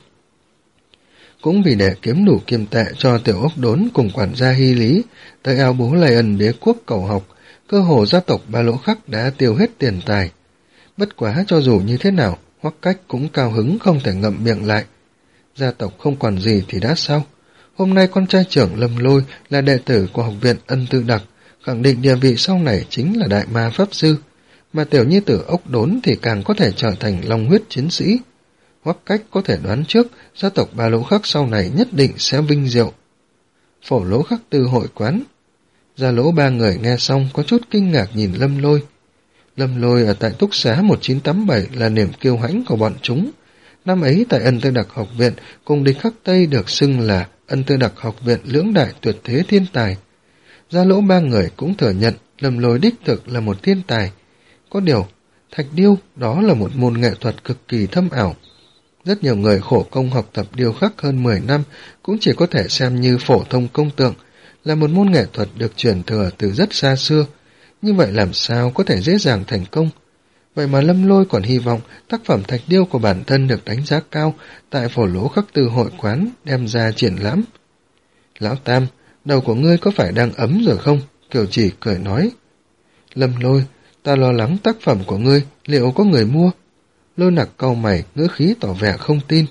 Cũng vì để kiếm đủ kim tệ cho tiểu ốc đốn cùng quản gia Hy Lý, tới ao bố Lầy Ân đế quốc cầu học, cơ hồ gia tộc Ba Lỗ Khắc đã tiêu hết tiền tài. Bất quá cho dù như thế nào, Hoắc Cách cũng cao hứng không thể ngậm miệng lại. Gia tộc không còn gì thì đã sao? Hôm nay con trai trưởng Lâm Lôi là đệ tử của học viện Ân Tư Đặc, khẳng định địa vị sau này chính là đại ma pháp sư, mà tiểu nhi tử ốc đốn thì càng có thể trở thành long huyết chiến sĩ. Hoắc Cách có thể đoán trước gia tộc Ba Lỗ Khắc sau này nhất định sẽ vinh diệu. Phổ Lỗ Khắc Tư hội quán. Gia Lỗ ba người nghe xong có chút kinh ngạc nhìn Lâm Lôi, Lâm Lôi ở tại túc xá một chín tám bảy là niềm kiêu hãnh của bọn chúng. Năm ấy tại Ân Tư Đặc học viện cùng địch khắc Tây được xưng là Ân Tư Đặc học viện lưỡng đại tuyệt thế thiên tài. Gia Lỗ ba người cũng thừa nhận Lâm Lôi đích thực là một thiên tài. Có điều, thạch điêu đó là một môn nghệ thuật cực kỳ thâm ảo. Rất nhiều người khổ công học tập điêu khắc hơn mười năm cũng chỉ có thể xem như phổ thông công tượng, là một môn nghệ thuật được truyền thừa từ rất xa xưa. Như vậy làm sao có thể dễ dàng thành công? Vậy mà Lâm Lôi còn hy vọng tác phẩm thạch điêu của bản thân được đánh giá cao tại Phổ Lỗ Khắc Tư hội quán đem ra triển lãm. Lão Tam, đầu của ngươi có phải đang ấm rồi không? Kiều Chỉ cười nói. Lâm Lôi, ta lo lắng tác phẩm của ngươi liệu có người mua? Lôi Nặc cau mày, ngữ khí tỏ vẻ không tin.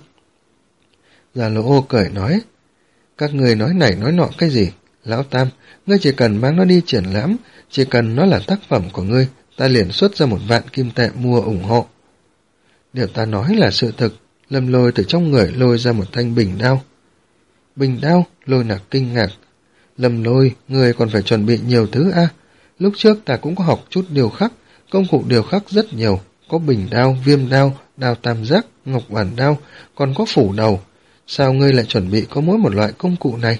Gia Lỗ cười nói, các người nói này nói nọ cái gì? Lão Tam, ngươi chỉ cần mang nó đi triển lãm, chỉ cần nó là tác phẩm của ngươi, ta liền xuất ra một vạn kim tệ mua ủng hộ. Điều ta nói là sự thực. Lâm Lôi từ trong người lôi ra một thanh bình đao. Bình đao? Lôi Nặc kinh ngạc. Lâm Lôi, ngươi còn phải chuẩn bị nhiều thứ a. À? Lúc trước ta cũng có học chút điều khắc, công cụ điều khắc rất nhiều, có bình đao, viêm đao, đao tam giác, ngọc bản đao, còn có phủ đầu. Sao ngươi lại chuẩn bị có mỗi một loại công cụ này?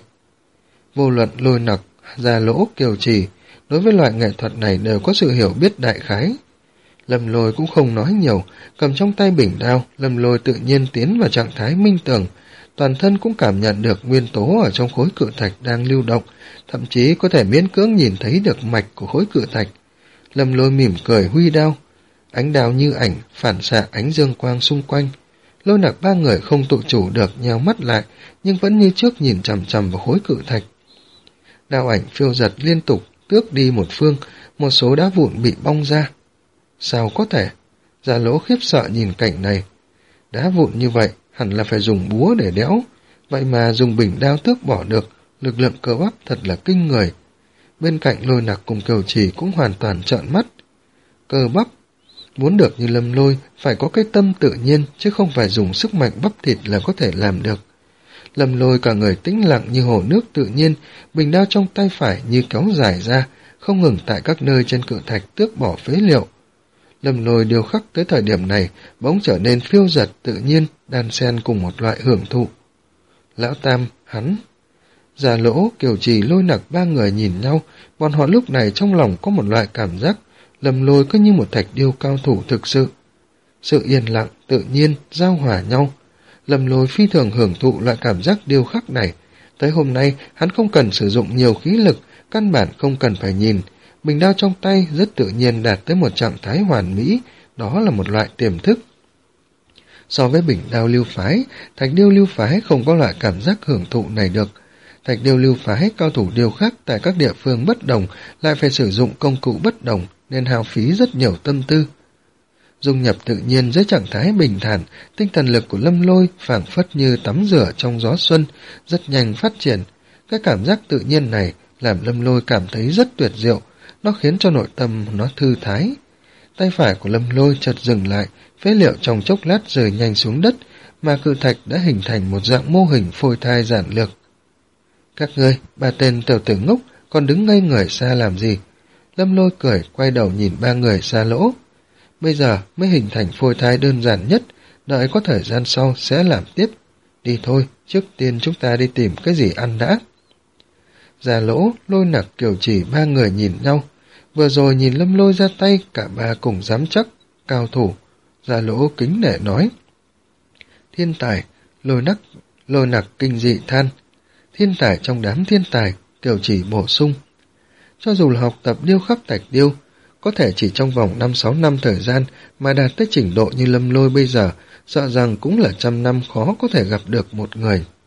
Vô luận Lôi Nặc, Gia Lỗ, Kiều Trì, đối với loại nghệ thuật này đều có sự hiểu biết đại khái. Lâm Lôi cũng không nói nhiều, cầm trong tay bình đao, Lâm Lôi tự nhiên tiến vào trạng thái minh tưởng, toàn thân cũng cảm nhận được nguyên tố ở trong khối cự thạch đang lưu động, thậm chí có thể miễn cưỡng nhìn thấy được mạch của khối cự thạch. Lâm Lôi mỉm cười huy đao, ánh đao như ảnh phản xạ ánh dương quang xung quanh. Lôi Nặc ba người không tự chủ được nheo mắt lại, nhưng vẫn như trước nhìn chằm chằm vào khối cự thạch. Đao ảnh phiêu giật liên tục tước đi một phương, một số đá vụn bị bong ra. Sao có thể? Gia Lỗ khiếp sợ nhìn cảnh này. Đá vụn như vậy hẳn là phải dùng búa để đẽo, vậy mà dùng bình đao tước bỏ được, lực lượng cơ bắp thật là kinh người. Bên cạnh Lôi Nặc cùng Kiều Trì cũng hoàn toàn trợn mắt. Cơ bắp? Muốn được như Lâm Lôi phải có cái tâm tự nhiên, chứ không phải dùng sức mạnh bắp thịt là có thể làm được. Lâm Lôi cả người tĩnh lặng như hồ nước tự nhiên, bình đao trong tay phải như kéo dài ra, không ngừng tại các nơi trên cự thạch tước bỏ phế liệu. Lâm Lôi điêu khắc tới thời điểm này bỗng trở nên phiêu giật tự nhiên, đan xen cùng một loại hưởng thụ. Lão Tam, hắn... Gia Lỗ, Kiều Trì, Lôi Nặc ba người nhìn nhau, bọn họ lúc này trong lòng có một loại cảm giác Lâm Lôi cứ như một thạch điêu cao thủ thực sự. Sự yên lặng, tự nhiên, giao hòa nhau. Lâm Lôi phi thường hưởng thụ loại cảm giác điêu khắc này. Tới hôm nay, hắn không cần sử dụng nhiều khí lực, căn bản không cần phải nhìn. Bình đao trong tay rất tự nhiên đạt tới một trạng thái hoàn mỹ, đó là một loại tiềm thức. So với bình đao lưu phái, thạch điêu lưu phái không có loại cảm giác hưởng thụ này được. Thạch điêu lưu phái cao thủ điêu khắc tại các địa phương bất đồng lại phải sử dụng công cụ bất đồng nên hao phí rất nhiều tâm tư. Dung nhập tự nhiên dưới trạng thái bình thản, tinh thần lực của Lâm Lôi phảng phất như tắm rửa trong gió xuân, rất nhanh phát triển. Cái cảm giác tự nhiên này làm Lâm Lôi cảm thấy rất tuyệt diệu, nó khiến cho nội tâm nó thư thái. Tay phải của Lâm Lôi chợt dừng lại, phế liệu trong chốc lát rơi nhanh xuống đất, mà cự thạch đã hình thành một dạng mô hình phôi thai giản lược. Các ngươi, ba tên tiểu tử ngốc, còn đứng ngây người xa làm gì? Lâm Lôi cười, quay đầu nhìn ba người Gia Lỗ. Bây giờ mới hình thành phôi thai đơn giản nhất, đợi có thời gian sau sẽ làm tiếp. Đi thôi, trước tiên chúng ta đi tìm cái gì ăn đã. Gia Lỗ, Lôi Nặc, Kiều Trì ba người nhìn nhau. Vừa rồi nhìn Lâm Lôi ra tay, cả ba cùng dám chắc, cao thủ. Gia Lỗ kính nể nói. Thiên tài, Lôi Nặc, Lôi Nặc kinh dị than. Thiên tài trong đám thiên tài, Kiều Trì bổ sung. Cho dù là học tập điêu khắc thạch điêu, có thể chỉ trong vòng năm sáu năm thời gian mà đạt tới trình độ như Lâm Lôi bây giờ, sợ rằng cũng là trăm năm khó có thể gặp được một người.